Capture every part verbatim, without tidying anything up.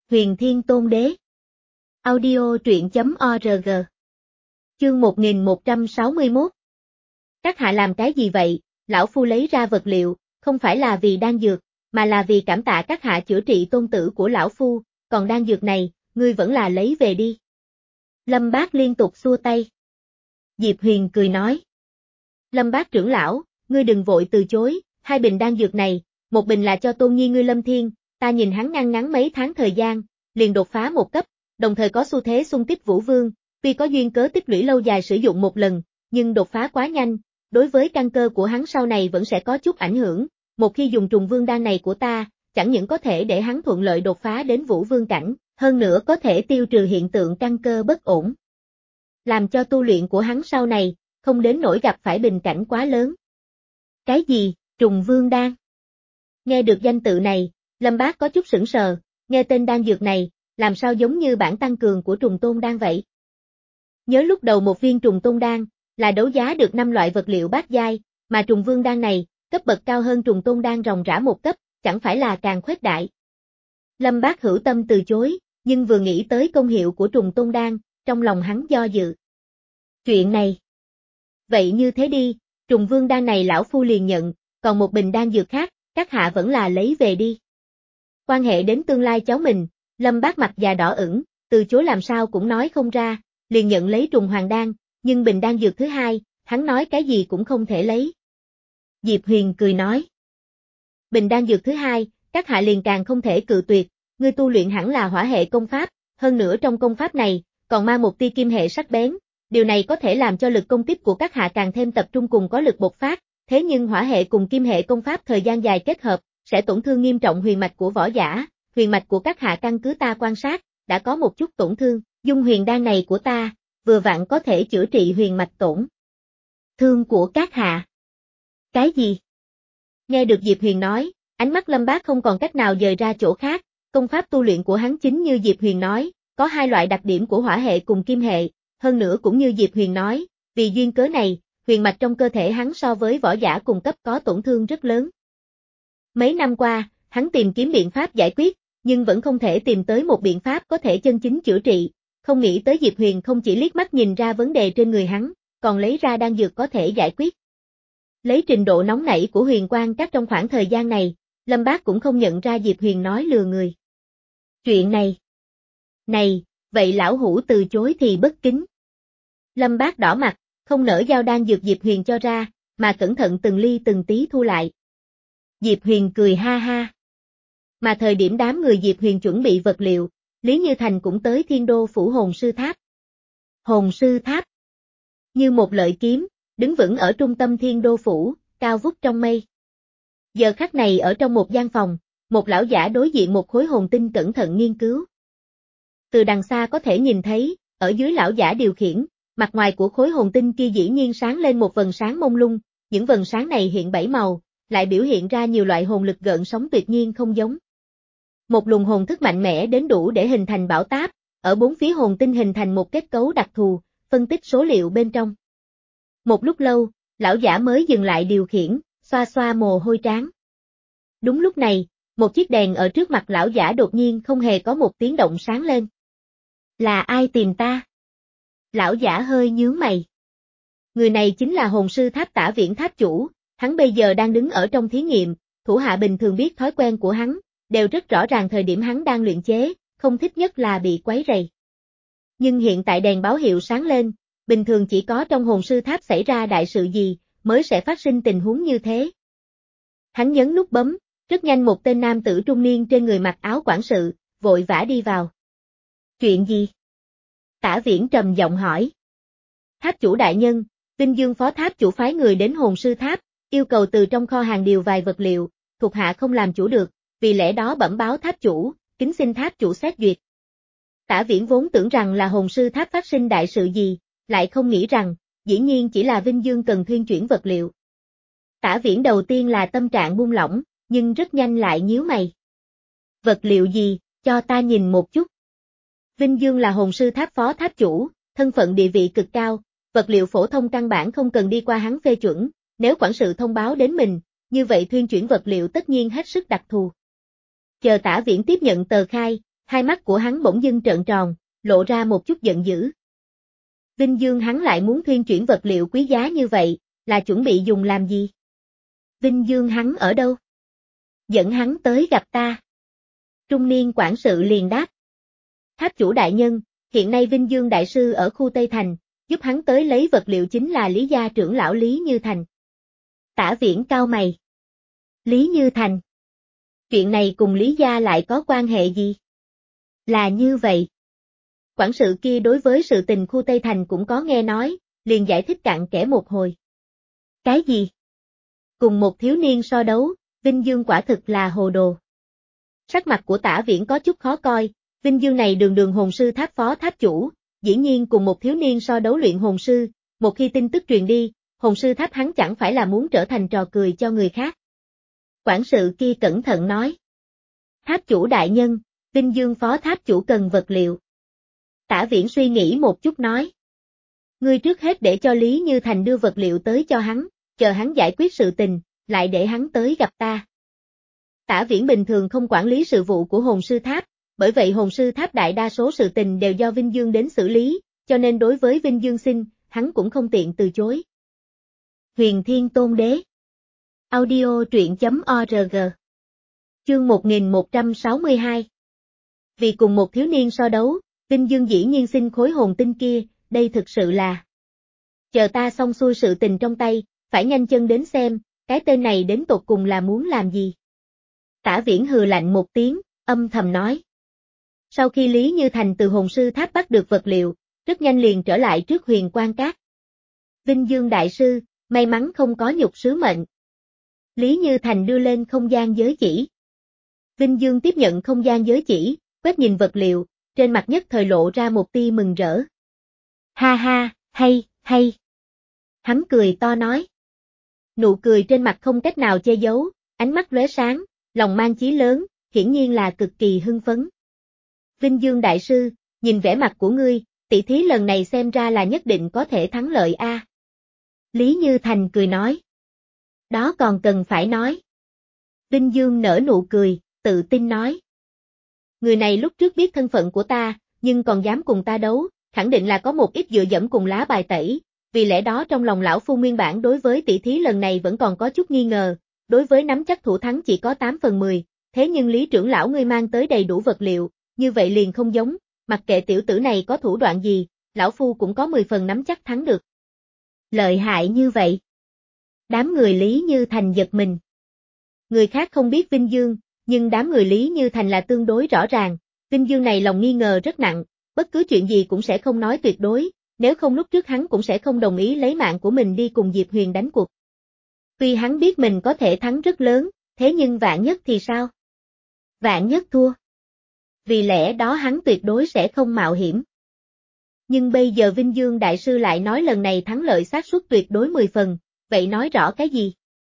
Huyền Thiên Tôn Đế. Audio truyện chấm org. Chương một nghìn một trăm sáu mươi mốt. Các hạ làm cái gì vậy? Lão phu lấy ra vật liệu, không phải là vì đan dược, mà là vì cảm tạ các hạ chữa trị tôn tử của lão phu, còn đan dược này, ngươi vẫn là lấy về đi. Lâm Bác liên tục xua tay. Diệp Huyền cười nói. Lâm Bác trưởng lão, ngươi đừng vội từ chối, hai bình đan dược này, một bình là cho tôn nhi ngươi Lâm Thiên, ta nhìn hắn ngăn ngắn mấy tháng thời gian, liền đột phá một cấp, đồng thời có xu thế xung kích Vũ Vương, tuy có duyên cớ tích lũy lâu dài sử dụng một lần, nhưng đột phá quá nhanh, đối với căn cơ của hắn sau này vẫn sẽ có chút ảnh hưởng, một khi dùng trùng vương đan này của ta, chẳng những có thể để hắn thuận lợi đột phá đến Vũ Vương cảnh, hơn nữa có thể tiêu trừ hiện tượng căn cơ bất ổn. Làm cho tu luyện của hắn sau này, không đến nỗi gặp phải bình cảnh quá lớn. Cái gì, trùng vương đan? Nghe được danh tự này, Lâm Bác có chút sững sờ, nghe tên đan dược này, làm sao giống như bản tăng cường của trùng tôn đan vậy? Nhớ lúc đầu một viên trùng tôn đan, là đấu giá được năm loại vật liệu bát giai, mà trùng vương đan này, cấp bậc cao hơn trùng tôn đan ròng rã một cấp, chẳng phải là càng khuếch đại. Lâm Bác hữu tâm từ chối, nhưng vừa nghĩ tới công hiệu của trùng tôn đan, trong lòng hắn do dự. Chuyện này. Vậy như thế đi, trùng vương đan này lão phu liền nhận, còn một bình đan dược khác, các hạ vẫn là lấy về đi. Quan hệ đến tương lai cháu mình, Lâm Bác mặt già đỏ ửng, từ chối làm sao cũng nói không ra, liền nhận lấy trùng hoàng đan, nhưng bình đan dược thứ hai, hắn nói cái gì cũng không thể lấy. Diệp Huyền cười nói. Bình đan dược thứ hai, các hạ liền càng không thể cự tuyệt, ngươi tu luyện hẳn là hỏa hệ công pháp, hơn nữa trong công pháp này, còn mang một tia kim hệ sắc bén, điều này có thể làm cho lực công kích của các hạ càng thêm tập trung cùng có lực bộc phát, thế nhưng hỏa hệ cùng kim hệ công pháp thời gian dài kết hợp, sẽ tổn thương nghiêm trọng huyền mạch của võ giả, huyền mạch của các hạ căn cứ ta quan sát, đã có một chút tổn thương, dung huyền đan này của ta, vừa vặn có thể chữa trị huyền mạch tổn thương của các hạ. Cái gì? Nghe được Diệp Huyền nói, ánh mắt Lâm Bác không còn cách nào dời ra chỗ khác, công pháp tu luyện của hắn chính như Diệp Huyền nói, có hai loại đặc điểm của hỏa hệ cùng kim hệ, hơn nữa cũng như Diệp Huyền nói, vì duyên cớ này, huyền mạch trong cơ thể hắn so với võ giả cùng cấp có tổn thương rất lớn. Mấy năm qua, hắn tìm kiếm biện pháp giải quyết, nhưng vẫn không thể tìm tới một biện pháp có thể chân chính chữa trị, không nghĩ tới Diệp Huyền không chỉ liếc mắt nhìn ra vấn đề trên người hắn, còn lấy ra đan dược có thể giải quyết. Lấy trình độ nóng nảy của Huyền Quang Các trong khoảng thời gian này, Lâm Bác cũng không nhận ra Diệp Huyền nói lừa người. Chuyện này. Này, vậy lão hủ từ chối thì bất kính. Lâm Bác đỏ mặt, không nỡ giao đan dược Diệp Huyền cho ra, mà cẩn thận từng ly từng tí thu lại. Diệp Huyền cười ha ha. Mà thời điểm đám người Diệp Huyền chuẩn bị vật liệu, Lý Như Thành cũng tới Thiên Đô phủ Hồn Sư Tháp. Hồn Sư Tháp. Như một lợi kiếm, đứng vững ở trung tâm Thiên Đô phủ, cao vút trong mây. Giờ khắc này ở trong một gian phòng, một lão giả đối diện một khối hồn tinh cẩn thận nghiên cứu. Từ đằng xa có thể nhìn thấy, ở dưới lão giả điều khiển, mặt ngoài của khối hồn tinh kia dĩ nhiên sáng lên một vầng sáng mông lung, những vầng sáng này hiện bảy màu, lại biểu hiện ra nhiều loại hồn lực gợn sóng tuyệt nhiên không giống. Một luồng hồn thức mạnh mẽ đến đủ để hình thành bão táp, ở bốn phía hồn tinh hình thành một kết cấu đặc thù, phân tích số liệu bên trong. Một lúc lâu, lão giả mới dừng lại điều khiển, xoa xoa mồ hôi trán. Đúng lúc này, một chiếc đèn ở trước mặt lão giả đột nhiên không hề có một tiếng động sáng lên. Là ai tìm ta? Lão giả hơi nhướng mày. Người này chính là hồn sư tháp Tả Viễn tháp chủ, hắn bây giờ đang đứng ở trong thí nghiệm, thủ hạ bình thường biết thói quen của hắn, đều rất rõ ràng thời điểm hắn đang luyện chế, không thích nhất là bị quấy rầy. Nhưng hiện tại đèn báo hiệu sáng lên, bình thường chỉ có trong hồn sư tháp xảy ra đại sự gì, mới sẽ phát sinh tình huống như thế. Hắn nhấn nút bấm, rất nhanh một tên nam tử trung niên trên người mặc áo quản sự, vội vã đi vào. Chuyện gì? Tả Viễn trầm giọng hỏi. Tháp chủ đại nhân, Vinh Dương phó tháp chủ phái người đến hồn sư tháp, yêu cầu từ trong kho hàng điều vài vật liệu, thuộc hạ không làm chủ được, vì lẽ đó bẩm báo tháp chủ, kính xin tháp chủ xét duyệt. Tả Viễn vốn tưởng rằng là hồn sư tháp phát sinh đại sự gì, lại không nghĩ rằng, dĩ nhiên chỉ là Vinh Dương cần thuyên chuyển vật liệu. Tả Viễn đầu tiên là tâm trạng buông lỏng, nhưng rất nhanh lại nhíu mày. Vật liệu gì, cho ta nhìn một chút. Vinh Dương là hồn sư tháp phó tháp chủ, thân phận địa vị cực cao, vật liệu phổ thông căn bản không cần đi qua hắn phê chuẩn, nếu quản sự thông báo đến mình, như vậy thuyên chuyển vật liệu tất nhiên hết sức đặc thù. Chờ Tả Viễn tiếp nhận tờ khai, hai mắt của hắn bỗng dưng trợn tròn, lộ ra một chút giận dữ. Vinh Dương hắn lại muốn thuyên chuyển vật liệu quý giá như vậy, là chuẩn bị dùng làm gì? Vinh Dương hắn ở đâu? Dẫn hắn tới gặp ta. Trung niên quản sự liền đáp. Tháp chủ đại nhân, hiện nay Vinh Dương đại sư ở khu Tây Thành, giúp hắn tới lấy vật liệu chính là Lý gia trưởng lão Lý Như Thành. Tả Viễn cau mày. Lý Như Thành. Chuyện này cùng Lý gia lại có quan hệ gì? Là như vậy. Quản sự kia đối với sự tình khu Tây Thành cũng có nghe nói, liền giải thích cặn kẽ một hồi. Cái gì? Cùng một thiếu niên so đấu, Vinh Dương quả thực là hồ đồ. Sắc mặt của Tả Viễn có chút khó coi, Vinh Dương này đường đường hồn sư tháp phó tháp chủ, dĩ nhiên cùng một thiếu niên so đấu luyện hồn sư, một khi tin tức truyền đi, hồn sư tháp hắn chẳng phải là muốn trở thành trò cười cho người khác. Quản sự kia cẩn thận nói. Tháp chủ đại nhân, Vinh Dương phó tháp chủ cần vật liệu. Tả Viễn suy nghĩ một chút nói. Ngươi trước hết để cho Lý Như Thành đưa vật liệu tới cho hắn, chờ hắn giải quyết sự tình, lại để hắn tới gặp ta. Tả Viễn bình thường không quản lý sự vụ của hồn sư tháp, bởi vậy hồn sư tháp đại đa số sự tình đều do Vinh Dương đến xử lý, cho nên đối với Vinh Dương xin, hắn cũng không tiện từ chối. Huyền Thiên Tôn Đế. Audio truyện chấm org. Chương một nghìn một trăm sáu mươi hai. Vì cùng một thiếu niên so đấu, Vinh Dương dĩ nhiên xin khối hồn tinh kia, đây thực sự là. Chờ ta xong xuôi sự tình trong tay, phải nhanh chân đến xem, cái tên này đến tột cùng là muốn làm gì. Tả Viễn hừ lạnh một tiếng, âm thầm nói. Sau khi Lý Như Thành từ hồn sư tháp bắt được vật liệu, rất nhanh liền trở lại trước Huyền Quan Các. Vinh Dương đại sư, may mắn không có nhục sứ mệnh. Lý Như Thành đưa lên không gian giới chỉ. Vinh Dương tiếp nhận không gian giới chỉ, quét nhìn vật liệu, trên mặt nhất thời lộ ra một tia mừng rỡ. Ha ha, hay, hay. Hắn cười to nói. Nụ cười trên mặt không cách nào che giấu, ánh mắt lóe sáng, lòng mang chí lớn, hiển nhiên là cực kỳ hưng phấn. Vinh Dương đại sư, nhìn vẻ mặt của ngươi, tỷ thí lần này xem ra là nhất định có thể thắng lợi a. À. Lý Như Thành cười nói. Đó còn cần phải nói. Vinh Dương nở nụ cười, tự tin nói. Người này lúc trước biết thân phận của ta, nhưng còn dám cùng ta đấu, khẳng định là có một ít dựa dẫm cùng lá bài tẩy, vì lẽ đó trong lòng lão phu nguyên bản đối với tỷ thí lần này vẫn còn có chút nghi ngờ, đối với nắm chắc thủ thắng chỉ có tám phần mười, thế nhưng Lý trưởng lão ngươi mang tới đầy đủ vật liệu, như vậy liền không giống, mặc kệ tiểu tử này có thủ đoạn gì, lão phu cũng có mười phần nắm chắc thắng được. Lợi hại như vậy. Đám người Lý Như Thành giật mình. Người khác không biết Vinh Dương, nhưng đám người Lý Như Thành là tương đối rõ ràng, Vinh Dương này lòng nghi ngờ rất nặng, bất cứ chuyện gì cũng sẽ không nói tuyệt đối, nếu không lúc trước hắn cũng sẽ không đồng ý lấy mạng của mình đi cùng Diệp Huyền đánh cuộc. Tuy hắn biết mình có thể thắng rất lớn, thế nhưng vạn nhất thì sao? Vạn nhất thua. Vì lẽ đó hắn tuyệt đối sẽ không mạo hiểm. Nhưng bây giờ Vinh Dương đại sư lại nói lần này thắng lợi xác suất tuyệt đối mười phần, vậy nói rõ cái gì?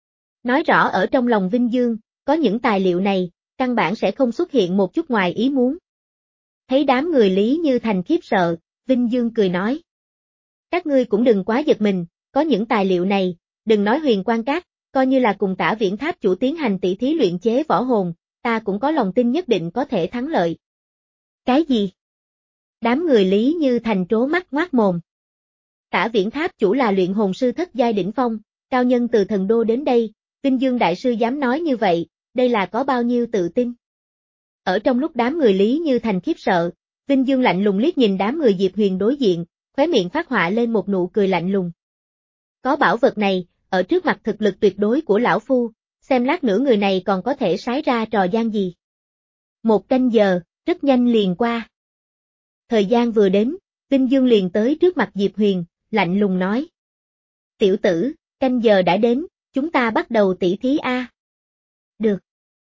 Nói rõ ở trong lòng Vinh Dương, có những tài liệu này, căn bản sẽ không xuất hiện một chút ngoài ý muốn. Thấy đám người Lý Như Thành khiếp sợ, Vinh Dương cười nói. Các ngươi cũng đừng quá giật mình, có những tài liệu này, đừng nói Huyền Quan Các, coi như là cùng Tả Viễn tháp chủ tiến hành tỷ thí luyện chế võ hồn, ta cũng có lòng tin nhất định có thể thắng lợi. Cái gì? Đám người Lý Như Thành trố mắt ngoác mồm. Tả Viễn tháp chủ là luyện hồn sư thất giai đỉnh phong, cao nhân từ thần đô đến đây, Vinh Dương đại sư dám nói như vậy, đây là có bao nhiêu tự tin. Ở trong lúc đám người Lý Như Thành khiếp sợ, Vinh Dương lạnh lùng liếc nhìn đám người Diệp Huyền đối diện, khóe miệng phát họa lên một nụ cười lạnh lùng. Có bảo vật này, ở trước mặt thực lực tuyệt đối của lão phu, xem lát nữa người này còn có thể sái ra trò gian gì. Một canh giờ, rất nhanh liền qua. Thời gian vừa đến, Vinh Dương liền tới trước mặt Diệp Huyền, lạnh lùng nói. Tiểu tử, canh giờ đã đến, chúng ta bắt đầu tỷ thí a. Được.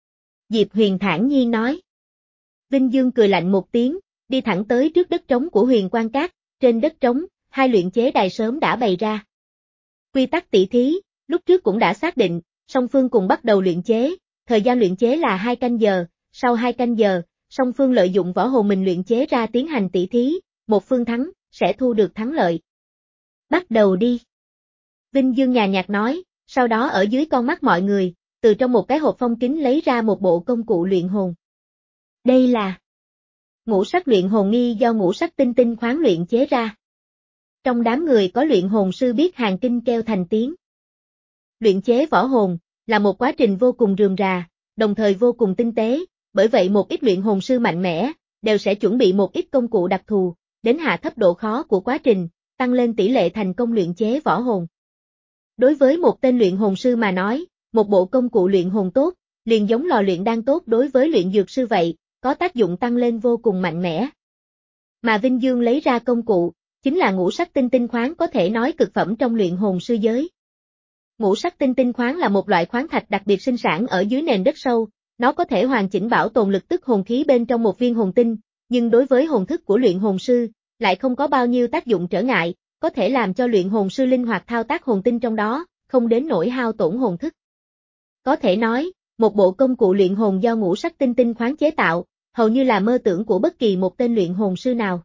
Diệp Huyền thản nhiên nói. Vinh Dương cười lạnh một tiếng, đi thẳng tới trước đất trống của Huyền Quan Các, trên đất trống, hai luyện chế đài sớm đã bày ra. Quy tắc tỷ thí, lúc trước cũng đã xác định, song phương cùng bắt đầu luyện chế, thời gian luyện chế là hai canh giờ, sau hai canh giờ, song phương lợi dụng võ hồn mình luyện chế ra tiến hành tỷ thí, một phương thắng, sẽ thu được thắng lợi. Bắt đầu đi. Vinh Dương nhàn nhạt nói, sau đó ở dưới con mắt mọi người, từ trong một cái hộp phong kín lấy ra một bộ công cụ luyện hồn. Đây là Ngũ sắc luyện hồn nghi do ngũ sắc tinh tinh khoáng luyện chế ra. Trong đám người có luyện hồn sư biết hàng kinh kêu thành tiếng. Luyện chế võ hồn là một quá trình vô cùng rườm rà, đồng thời vô cùng tinh tế, bởi vậy một ít luyện hồn sư mạnh mẽ đều sẽ chuẩn bị một ít công cụ đặc thù, đến hạ thấp độ khó của quá trình, tăng lên tỷ lệ thành công luyện chế võ hồn. Đối với một tên luyện hồn sư mà nói, một bộ công cụ luyện hồn tốt, liền giống lò luyện đan tốt đối với luyện dược sư vậy, có tác dụng tăng lên vô cùng mạnh mẽ. Mà Vinh Dương lấy ra công cụ, chính là ngũ sắc tinh tinh khoáng, có thể nói cực phẩm trong luyện hồn sư giới. Ngũ sắc tinh tinh khoáng là một loại khoáng thạch đặc biệt sinh sản ở dưới nền đất sâu, nó có thể hoàn chỉnh bảo tồn lực tức hồn khí bên trong một viên hồn tinh, nhưng đối với hồn thức của luyện hồn sư, lại không có bao nhiêu tác dụng trở ngại, có thể làm cho luyện hồn sư linh hoạt thao tác hồn tinh trong đó, không đến nỗi hao tổn hồn thức. Có thể nói, một bộ công cụ luyện hồn do ngũ sắc tinh tinh khoáng chế tạo, hầu như là mơ tưởng của bất kỳ một tên luyện hồn sư nào.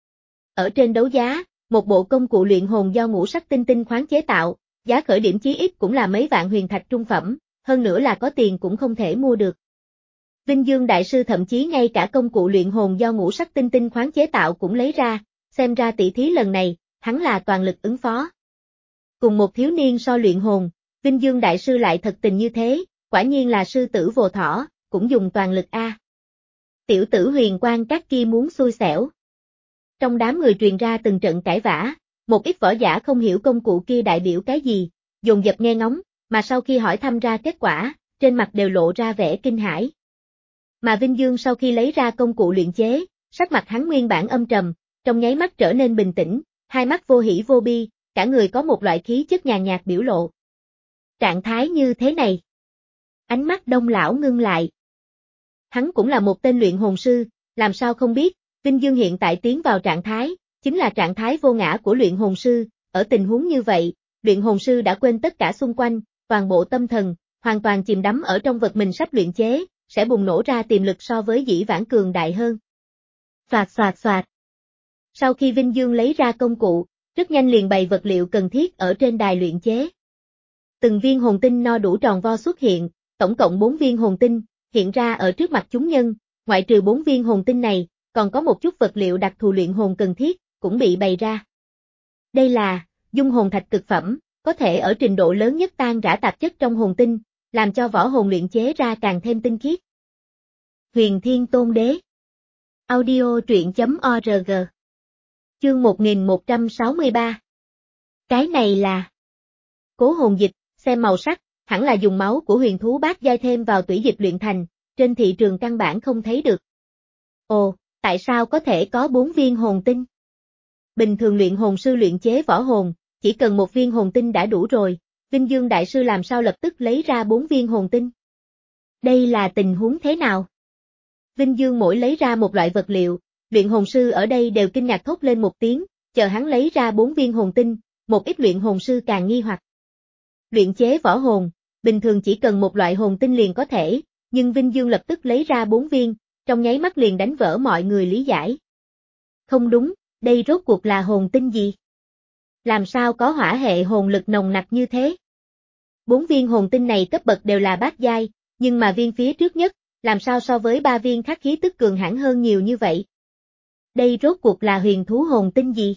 Ở trên đấu giá, một bộ công cụ luyện hồn do ngũ sắc tinh tinh khoáng chế tạo, giá khởi điểm chí ít cũng là mấy vạn huyền thạch trung phẩm, hơn nữa là có tiền cũng không thể mua được. Vinh Dương Đại Sư thậm chí ngay cả công cụ luyện hồn do ngũ sắc tinh tinh khoáng chế tạo cũng lấy ra, xem ra tỷ thí lần này, hắn là toàn lực ứng phó. Cùng một thiếu niên so luyện hồn, Vinh Dương Đại Sư lại thật tình như thế, quả nhiên là sư tử vô thỏ, cũng dùng toàn lực a. Tiểu tử Huyền Quang Các kia muốn xui xẻo. Trong đám người truyền ra từng trận cãi vã, một ít võ giả không hiểu công cụ kia đại biểu cái gì, dồn dập nghe ngóng, mà sau khi hỏi thăm ra kết quả, trên mặt đều lộ ra vẻ kinh hãi. Mà Vinh Dương sau khi lấy ra công cụ luyện chế, sắc mặt hắn nguyên bản âm trầm, trong nháy mắt trở nên bình tĩnh, hai mắt vô hỉ vô bi, cả người có một loại khí chất nhàn nhạt biểu lộ. Trạng thái như thế này. Ánh mắt Đông lão ngưng lại. Hắn cũng là một tên luyện hồn sư, làm sao không biết, Vinh Dương hiện tại tiến vào trạng thái, chính là trạng thái vô ngã của luyện hồn sư, ở tình huống như vậy, luyện hồn sư đã quên tất cả xung quanh, toàn bộ tâm thần, hoàn toàn chìm đắm ở trong vật mình sắp luyện chế, sẽ bùng nổ ra tiềm lực so với dĩ vãng cường đại hơn. Xoạt xoạt xoạt. Sau khi Vinh Dương lấy ra công cụ, rất nhanh liền bày vật liệu cần thiết ở trên đài luyện chế. Từng viên hồn tinh no đủ tròn vo xuất hiện, tổng cộng bốn viên hồn tinh, hiện ra ở trước mặt chúng nhân, ngoại trừ bốn viên hồn tinh này, còn có một chút vật liệu đặc thù luyện hồn cần thiết, cũng bị bày ra. Đây là dung hồn thạch cực phẩm, có thể ở trình độ lớn nhất tan rã tạp chất trong hồn tinh, làm cho võ hồn luyện chế ra càng thêm tinh khiết. Huyền Thiên Tôn Đế. Audio truyện chấm org. Chương một nghìn một trăm sáu mươi ba. Cái này là Cố hồn dịch, xem màu sắc, hẳn là dùng máu của huyền thú bát giai thêm vào tủy dịch luyện thành, trên thị trường căn bản không thấy được. Ồ, tại sao có thể có bốn viên hồn tinh? Bình thường luyện hồn sư luyện chế võ hồn, chỉ cần một viên hồn tinh đã đủ rồi, Vinh Dương Đại Sư làm sao lập tức lấy ra bốn viên hồn tinh? Đây là tình huống thế nào? Vinh Dương mỗi lấy ra một loại vật liệu, luyện hồn sư ở đây đều kinh ngạc thốt lên một tiếng, chờ hắn lấy ra bốn viên hồn tinh, một ít luyện hồn sư càng nghi hoặc. Luyện chế võ hồn, bình thường chỉ cần một loại hồn tinh liền có thể, nhưng Vinh Dương lập tức lấy ra bốn viên, trong nháy mắt liền đánh vỡ mọi người lý giải. Không đúng, đây rốt cuộc là hồn tinh gì? Làm sao có hỏa hệ hồn lực nồng nặc như thế? Bốn viên hồn tinh này cấp bậc đều là bát giai, nhưng mà viên phía trước nhất, làm sao so với ba viên khác khí tức cường hãn hơn nhiều như vậy? Đây rốt cuộc là huyền thú hồn tinh gì?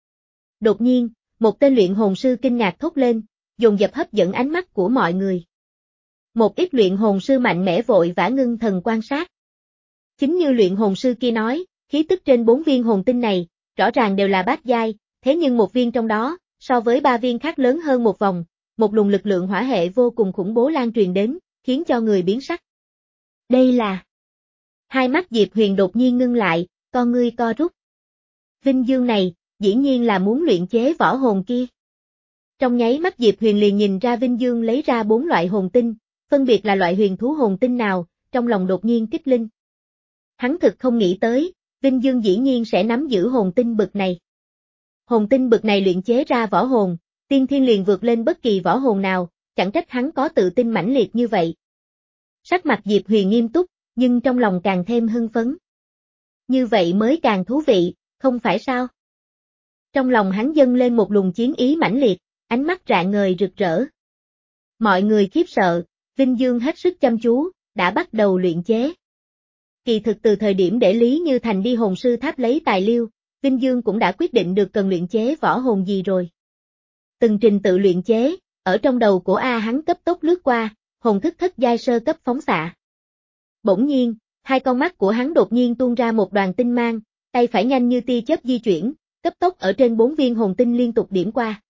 Đột nhiên, một tên luyện hồn sư kinh ngạc thốt lên, dồn dập hấp dẫn ánh mắt của mọi người. Một ít luyện hồn sư mạnh mẽ vội vã ngưng thần quan sát. Chính như luyện hồn sư kia nói, khí tức trên bốn viên hồn tinh này, rõ ràng đều là bát giai, thế nhưng một viên trong đó, so với ba viên khác lớn hơn một vòng, một luồng lực lượng hỏa hệ vô cùng khủng bố lan truyền đến, khiến cho người biến sắc. Đây là... Hai mắt Diệp Huyền đột nhiên ngưng lại, con ngươi co rút. Vinh Dương này, dĩ nhiên là muốn luyện chế võ hồn kia. Trong nháy mắt Diệp Huyền liền nhìn ra Vinh Dương lấy ra bốn loại hồn tinh, phân biệt là loại huyền thú hồn tinh nào, trong lòng đột nhiên kích linh. Hắn thực không nghĩ tới, Vinh Dương dĩ nhiên sẽ nắm giữ hồn tinh bực này. Hồn tinh bực này luyện chế ra võ hồn, tiên thiên liền vượt lên bất kỳ võ hồn nào, chẳng trách hắn có tự tin mãnh liệt như vậy. Sắc mặt Diệp Huyền nghiêm túc, nhưng trong lòng càng thêm hưng phấn. Như vậy mới càng thú vị, không phải sao? Trong lòng hắn dâng lên một luồng chiến ý mãnh liệt, ánh mắt rạng ngời rực rỡ. Mọi người khiếp sợ, Vinh Dương hết sức chăm chú, đã bắt đầu luyện chế. Kỳ thực từ thời điểm để Lý Như Thành đi hồn sư tháp lấy tài liệu, Vinh Dương cũng đã quyết định được cần luyện chế võ hồn gì rồi. Từng trình tự luyện chế, ở trong đầu của A hắn cấp tốc lướt qua, hồn thức thất giai sơ cấp phóng xạ. Bỗng nhiên, hai con mắt của hắn đột nhiên tuôn ra một đoàn tinh mang, tay phải nhanh như tia chớp di chuyển, cấp tốc ở trên bốn viên hồn tinh liên tục điểm qua.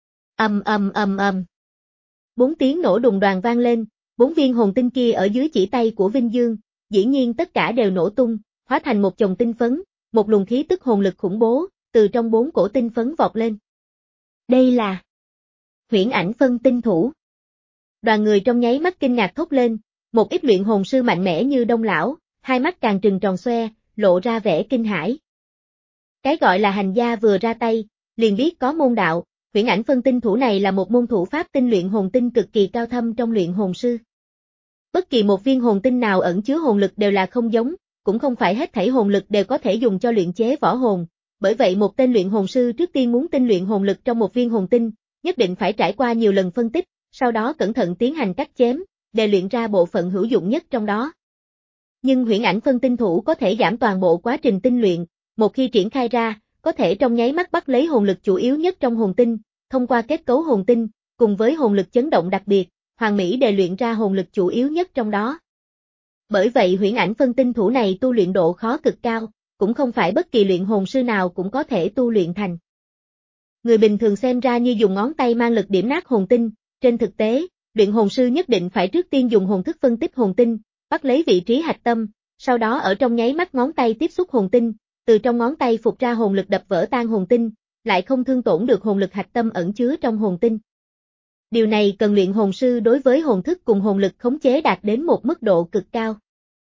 Ầm ầm ầm ầm. Bốn tiếng nổ đùng đoàng vang lên, bốn viên hồn tinh kia ở dưới chỉ tay của Vinh Dương, dĩ nhiên tất cả đều nổ tung, hóa thành một chồng tinh phấn, một luồng khí tức hồn lực khủng bố, từ trong bốn cổ tinh phấn vọt lên. Đây là Huyễn Ảnh Phân Tinh Thủ. Đoàn người trong nháy mắt kinh ngạc thốt lên, một ít luyện hồn sư mạnh mẽ như Đông lão, hai mắt càng trừng tròn xoe, lộ ra vẻ kinh hãi. Cái gọi là hành gia vừa ra tay, liền biết có môn đạo, Huyễn Ảnh Phân Tinh Thủ này là một môn thủ pháp tinh luyện hồn tinh cực kỳ cao thâm trong luyện hồn sư. Bất kỳ một viên hồn tinh nào ẩn chứa hồn lực đều là không giống, cũng không phải hết thảy hồn lực đều có thể dùng cho luyện chế võ hồn, bởi vậy một tên luyện hồn sư trước tiên muốn tinh luyện hồn lực trong một viên hồn tinh, nhất định phải trải qua nhiều lần phân tích, sau đó cẩn thận tiến hành cắt chém, để luyện ra bộ phận hữu dụng nhất trong đó. Nhưng Huyễn Ảnh Phân Tinh Thủ có thể giảm toàn bộ quá trình tinh luyện, một khi triển khai ra, có thể trong nháy mắt bắt lấy hồn lực chủ yếu nhất trong hồn tinh, thông qua kết cấu hồn tinh, cùng với hồn lực chấn động đặc biệt, hoàn mỹ để luyện ra hồn lực chủ yếu nhất trong đó. Bởi vậy Huyễn Ảnh Phân Tinh Thủ này tu luyện độ khó cực cao, cũng không phải bất kỳ luyện hồn sư nào cũng có thể tu luyện thành. Người bình thường xem ra như dùng ngón tay mang lực điểm nát hồn tinh, trên thực tế, luyện hồn sư nhất định phải trước tiên dùng hồn thức phân tích hồn tinh, bắt lấy vị trí hạch tâm, sau đó ở trong nháy mắt ngón tay tiếp xúc hồn tinh, từ trong ngón tay phục ra hồn lực đập vỡ tan hồn tinh, lại không thương tổn được hồn lực hạch tâm ẩn chứa trong hồn tinh. Điều này cần luyện hồn sư đối với hồn thức cùng hồn lực khống chế đạt đến một mức độ cực cao.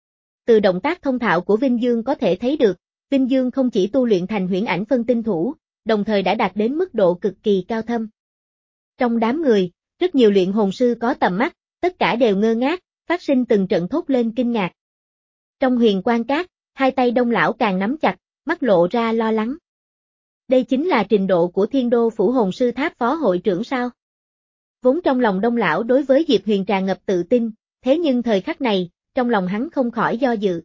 Từ động tác thông thạo của Vinh Dương có thể thấy được, Vinh Dương không chỉ tu luyện thành Huyễn Ảnh Phân Tinh Thủ, đồng thời đã đạt đến mức độ cực kỳ cao thâm. Trong đám người, rất nhiều luyện hồn sư có tầm mắt, tất cả đều ngơ ngác, phát sinh từng trận thốt lên kinh ngạc. Trong Huyền Quan Các, hai tay Đông lão càng nắm chặt, mắt lộ ra lo lắng. Đây chính là trình độ của Thiên Đô Phủ Hồn Sư Tháp phó hội trưởng sao? Vốn trong lòng Đông lão đối với Diệp Huyền tràn ngập tự tin, thế nhưng thời khắc này, trong lòng hắn không khỏi do dự.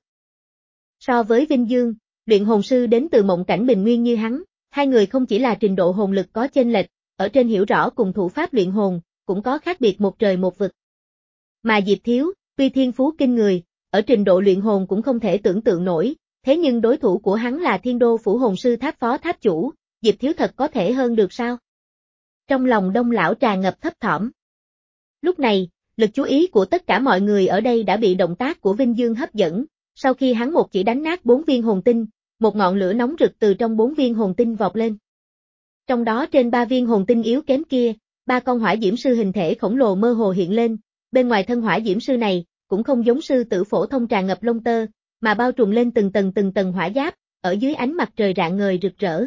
So với Vinh Dương, luyện hồn sư đến từ mộng cảnh bình nguyên như hắn, hai người không chỉ là trình độ hồn lực có chênh lệch, ở trên hiểu rõ cùng thủ pháp luyện hồn, cũng có khác biệt một trời một vực. Mà Diệp Thiếu, tuy thiên phú kinh người, ở trình độ luyện hồn cũng không thể tưởng tượng nổi, thế nhưng đối thủ của hắn là Thiên Đô Phủ Hồn Sư Tháp phó tháp chủ, Diệp Thiếu thật có thể hơn được sao? Trong lòng Đông lão tràn ngập thấp thỏm. Lúc này, lực chú ý của tất cả mọi người ở đây đã bị động tác của Vinh Dương hấp dẫn, sau khi hắn một chỉ đánh nát bốn viên hồn tinh, một ngọn lửa nóng rực từ trong bốn viên hồn tinh vọt lên. Trong đó trên ba viên hồn tinh yếu kém kia, ba con hỏa diễm sư hình thể khổng lồ mơ hồ hiện lên, bên ngoài thân hỏa diễm sư này, cũng không giống sư tử phổ thông tràn ngập lông tơ, mà bao trùm lên từng tầng từng tầng hỏa giáp, ở dưới ánh mặt trời rạng ngời rực rỡ.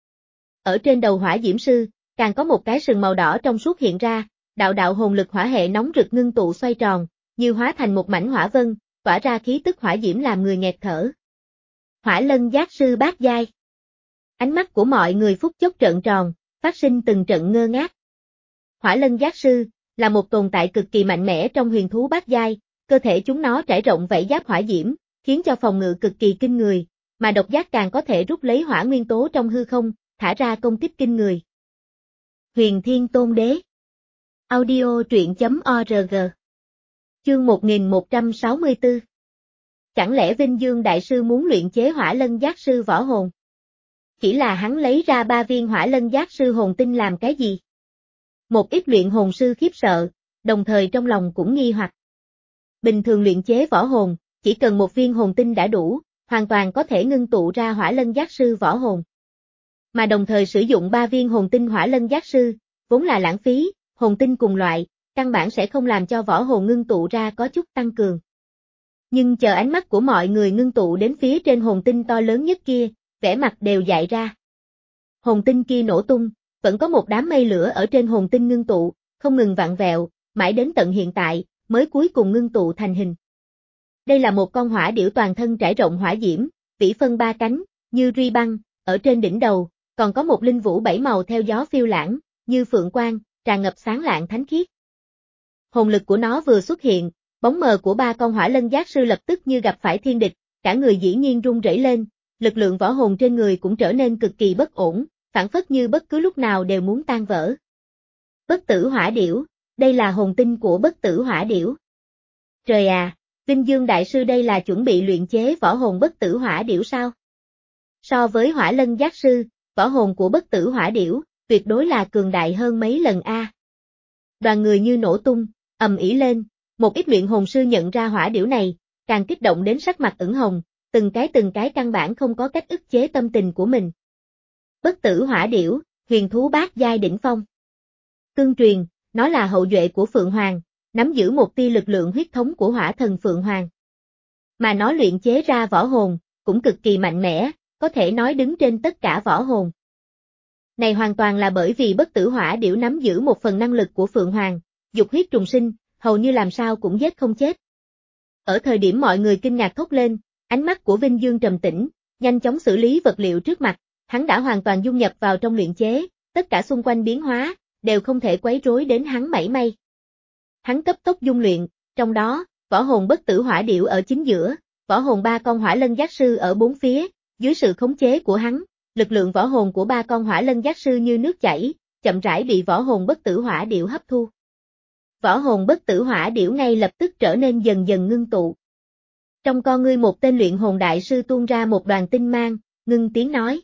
Ở trên đầu hỏa diễm sư, càng có một cái sừng màu đỏ trong suốt hiện ra, đạo đạo hồn lực hỏa hệ nóng rực ngưng tụ xoay tròn, như hóa thành một mảnh hỏa vân, tỏa ra khí tức hỏa diễm làm người nghẹt thở. Hỏa Lân Giác Sư bát giai. Ánh mắt của mọi người phút chốc trợn tròn, phát sinh từng trận ngơ ngác. Hỏa Lân Giác Sư là một tồn tại cực kỳ mạnh mẽ trong huyền thú bát giai, cơ thể chúng nó trải rộng vảy giáp hỏa diễm, khiến cho phòng ngự cực kỳ kinh người, mà độc giác càng có thể rút lấy hỏa nguyên tố trong hư không, thả ra công kích kinh người. Huyền Thiên Tôn Đế. Audio truyện chấm org. Chương một nghìn một trăm sáu mươi tư. Chẳng lẽ Vinh Dương Đại Sư muốn luyện chế Hỏa Lân Giác Sư võ hồn? Chỉ là hắn lấy ra ba viên Hỏa Lân Giác Sư hồn tinh làm cái gì? Một ít luyện hồn sư khiếp sợ, đồng thời trong lòng cũng nghi hoặc. Bình thường luyện chế võ hồn, chỉ cần một viên hồn tinh đã đủ, hoàn toàn có thể ngưng tụ ra Hỏa Lân Giác Sư võ hồn. Mà đồng thời sử dụng ba viên hồn tinh Hỏa Lân Giác Sư, vốn là lãng phí, hồn tinh cùng loại, căn bản sẽ không làm cho võ hồn ngưng tụ ra có chút tăng cường. Nhưng chờ ánh mắt của mọi người ngưng tụ đến phía trên hồn tinh to lớn nhất kia, vẻ mặt đều dại ra. Hồn tinh kia nổ tung, vẫn có một đám mây lửa ở trên hồn tinh ngưng tụ, không ngừng vặn vẹo, mãi đến tận hiện tại, mới cuối cùng ngưng tụ thành hình. Đây là một con hỏa điểu toàn thân trải rộng hỏa diễm, vĩ phân ba cánh, như ruy băng, ở trên đỉnh đầu, còn có một linh vũ bảy màu theo gió phiêu lãng, như phượng quang, tràn ngập sáng lạng thánh khiết. Hồn lực của nó vừa xuất hiện, bóng mờ của ba con Hỏa Lân Giác Sư lập tức như gặp phải thiên địch, cả người dĩ nhiên run rẩy lên, lực lượng võ hồn trên người cũng trở nên cực kỳ bất ổn, phản phất như bất cứ lúc nào đều muốn tan vỡ. Bất tử hỏa điểu, đây là hồn tinh của bất tử hỏa điểu. Trời à, Vinh Dương Đại Sư đây là chuẩn bị luyện chế võ hồn bất tử hỏa điểu sao? So với Hỏa Lân Giác Sư, võ hồn của bất tử hỏa điểu, tuyệt đối là cường đại hơn mấy lần a. Đoàn người như nổ tung, ầm ĩ lên, một ít luyện hồn sư nhận ra hỏa điểu này, càng kích động đến sắc mặt ửng hồng, từng cái từng cái căn bản không có cách ức chế tâm tình của mình. Bất tử hỏa điểu, huyền thú bát giai đỉnh phong. Tương truyền, nó là hậu duệ của Phượng Hoàng, nắm giữ một tia lực lượng huyết thống của hỏa thần Phượng Hoàng. Mà nó luyện chế ra võ hồn, cũng cực kỳ mạnh mẽ, có thể nói đứng trên tất cả võ hồn. Này hoàn toàn là bởi vì bất tử hỏa điểu nắm giữ một phần năng lực của Phượng Hoàng, dục huyết trùng sinh, hầu như làm sao cũng giết không chết. Ở thời điểm mọi người kinh ngạc thốt lên, ánh mắt của Vinh Dương trầm tĩnh, nhanh chóng xử lý vật liệu trước mặt, hắn đã hoàn toàn dung nhập vào trong luyện chế, tất cả xung quanh biến hóa, đều không thể quấy rối đến hắn mảy may. Hắn cấp tốc dung luyện, trong đó, võ hồn bất tử hỏa điểu ở chính giữa, võ hồn ba con hỏa lân giác sư ở bốn phía, dưới sự khống chế của hắn, lực lượng võ hồn của ba con hỏa lân giác sư như nước chảy, chậm rãi bị võ hồn bất tử hỏa điểu hấp thu. Võ hồn bất tử hỏa điểu ngay lập tức trở nên dần dần ngưng tụ. Trong con ngươi một tên luyện hồn đại sư tuôn ra một đoàn tinh mang, ngưng tiếng nói.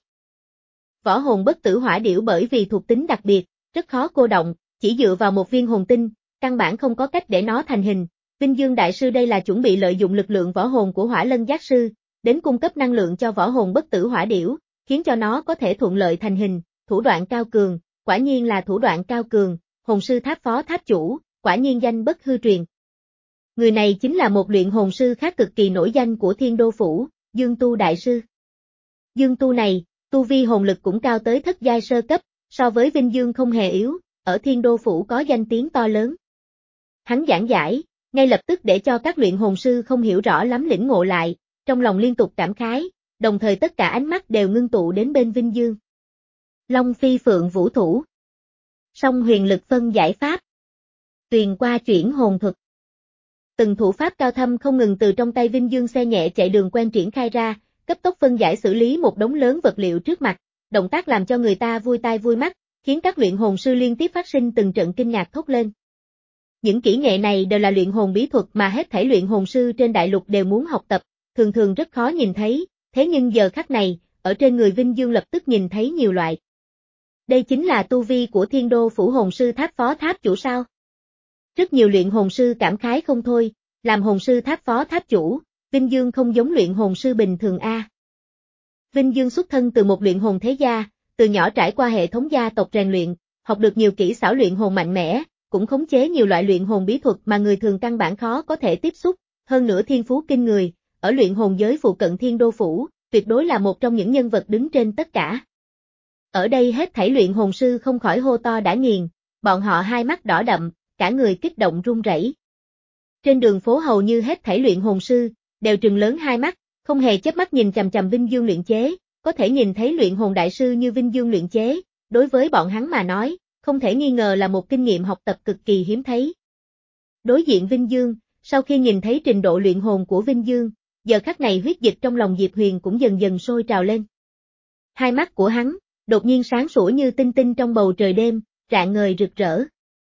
Võ hồn bất tử hỏa điểu bởi vì thuộc tính đặc biệt, rất khó cô động, chỉ dựa vào một viên hồn tinh, căn bản không có cách để nó thành hình. Vinh Dương Đại Sư đây là chuẩn bị lợi dụng lực lượng võ hồn của Hỏa Lân Giác Sư, đến cung cấp năng lượng cho võ hồn bất tử hỏa điểu, khiến cho nó có thể thuận lợi thành hình, thủ đoạn cao cường, quả nhiên là thủ đoạn cao cường, hồn sư tháp phó tháp chủ, quả nhiên danh bất hư truyền. Người này chính là một luyện hồn sư khác cực kỳ nổi danh của Thiên Đô Phủ, Dương Tu Đại Sư. Dương Tu này, tu vi hồn lực cũng cao tới thất giai sơ cấp, so với Vinh Dương không hề yếu, ở Thiên Đô Phủ có danh tiếng to lớn. Hắn giảng giải, ngay lập tức để cho các luyện hồn sư không hiểu rõ lắm lĩnh ngộ lại, trong lòng liên tục cảm khái, đồng thời tất cả ánh mắt đều ngưng tụ đến bên Vinh Dương. Long Phi Phượng Vũ Thủ. Song huyền lực phân giải pháp. Tuyền qua chuyển hồn thuật. Từng thủ pháp cao thâm không ngừng từ trong tay Vinh Dương xe nhẹ chạy đường quen triển khai ra, cấp tốc phân giải xử lý một đống lớn vật liệu trước mặt, động tác làm cho người ta vui tai vui mắt, khiến các luyện hồn sư liên tiếp phát sinh từng trận kinh ngạc thốt lên. Những kỹ nghệ này đều là luyện hồn bí thuật mà hết thảy luyện hồn sư trên đại lục đều muốn học tập, thường thường rất khó nhìn thấy, thế nhưng giờ khắc này, ở trên người Vinh Dương lập tức nhìn thấy nhiều loại. Đây chính là tu vi của Thiên Đô Phủ hồn sư tháp phó tháp chủ sao? Rất nhiều luyện hồn sư cảm khái không thôi, làm hồn sư tháp phó tháp chủ, Vinh Dương không giống luyện hồn sư bình thường a. Vinh Dương xuất thân từ một luyện hồn thế gia, từ nhỏ trải qua hệ thống gia tộc rèn luyện, học được nhiều kỹ xảo luyện hồn mạnh mẽ, cũng khống chế nhiều loại luyện hồn bí thuật mà người thường căn bản khó có thể tiếp xúc, hơn nữa thiên phú kinh người, ở luyện hồn giới phụ cận Thiên Đô Phủ, tuyệt đối là một trong những nhân vật đứng trên tất cả. Ở đây hết thảy luyện hồn sư không khỏi hô to đã nghiền, bọn họ hai mắt đỏ đậm, cả người kích động run rẩy. Trên đường phố hầu như hết thảy luyện hồn sư, đều trừng lớn hai mắt, không hề chớp mắt nhìn chằm chằm Vinh Dương luyện chế, có thể nhìn thấy luyện hồn đại sư như Vinh Dương luyện chế, đối với bọn hắn mà nói, không thể nghi ngờ là một kinh nghiệm học tập cực kỳ hiếm thấy. Đối diện Vinh Dương, sau khi nhìn thấy trình độ luyện hồn của Vinh Dương, giờ khắc này huyết dịch trong lòng Diệp Huyền cũng dần dần sôi trào lên. Hai mắt của hắn, đột nhiên sáng sủa như tinh tinh trong bầu trời đêm, rạng ngời rực rỡ.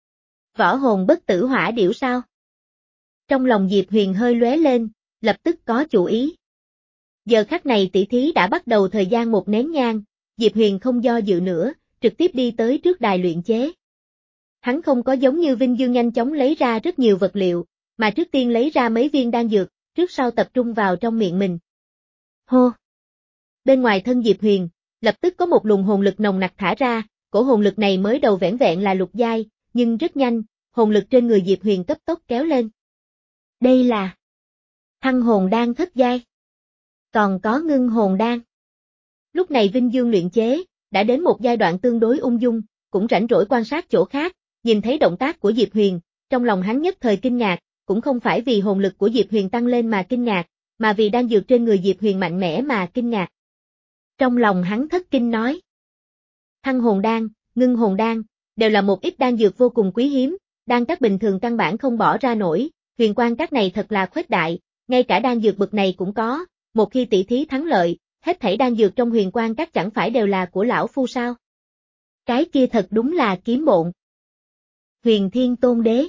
Võ hồn bất tử hỏa điểu sao? Trong lòng Diệp Huyền hơi lóe lên, lập tức có chủ ý. Giờ khắc này tỷ thí đã bắt đầu thời gian một nén nhang, Diệp Huyền không do dự nữa, trực tiếp đi tới trước đài luyện chế. Hắn không có giống như Vinh Dương nhanh chóng lấy ra rất nhiều vật liệu, mà trước tiên lấy ra mấy viên đan dược, trước sau tập trung vào trong miệng mình. Hô! Bên ngoài thân Diệp Huyền, lập tức có một luồng hồn lực nồng nặc thả ra, cổ hồn lực này mới đầu vẻn vẹn là lục giai, nhưng rất nhanh, hồn lực trên người Diệp Huyền cấp tốc kéo lên. Đây là thăng hồn đan thất giai. Còn có ngưng hồn đan. Lúc này Vinh Dương luyện chế, đã đến một giai đoạn tương đối ung dung, cũng rảnh rỗi quan sát chỗ khác, nhìn thấy động tác của Diệp Huyền, trong lòng hắn nhất thời kinh ngạc, cũng không phải vì hồn lực của Diệp Huyền tăng lên mà kinh ngạc, mà vì đan dược trên người Diệp Huyền mạnh mẽ mà kinh ngạc. Trong lòng hắn thất kinh nói. Thăng hồn đan, ngưng hồn đan, đều là một ít đan dược vô cùng quý hiếm, đan các bình thường căn bản không bỏ ra nổi, huyền quang các này thật là khuếch đại, ngay cả đan dược bậc này cũng có, một khi tỷ thí thắng lợi, hết thảy đan dược trong huyền quang các chẳng phải đều là của lão phu sao? Cái kia thật đúng là kiếm bộn. Huyền Thiên Tôn Đế.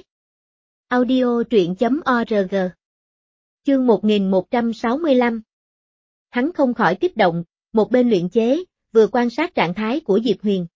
Audio truyện chấm org. Chương một nghìn một trăm sáu mươi lăm. Hắn không khỏi kích động, một bên luyện chế, vừa quan sát trạng thái của Diệp Huyền.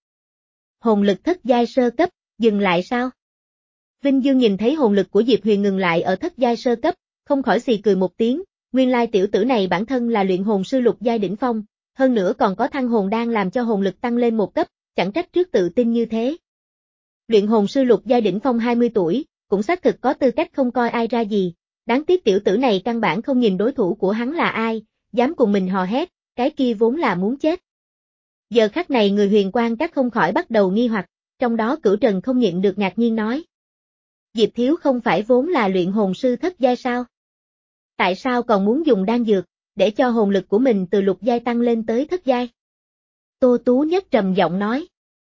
Hồn lực thất giai sơ cấp, dừng lại sao? Vinh Dương nhìn thấy hồn lực của Diệp Huyền ngừng lại ở thất giai sơ cấp, không khỏi xì cười một tiếng, nguyên lai tiểu tử này bản thân là luyện hồn sư lục giai đỉnh phong, hơn nữa còn có thăng hồn đan làm cho hồn lực tăng lên một cấp, chẳng trách trước tự tin như thế. Luyện hồn sư lục giai đỉnh phong hai mươi tuổi, cũng xác thực có tư cách không coi ai ra gì, đáng tiếc tiểu tử này căn bản không nhìn đối thủ của hắn là ai, dám cùng mình hò hét, cái kia vốn là muốn chết. Giờ khắc này người huyền quang các không khỏi bắt đầu nghi hoặc, trong đó Cửu Trần không nhịn được ngạc nhiên nói. Diệp Thiếu không phải vốn là luyện hồn sư thất giai sao? Tại sao còn muốn dùng đan dược, để cho hồn lực của mình từ lục giai tăng lên tới thất giai? Tô Tú Nhất trầm giọng nói.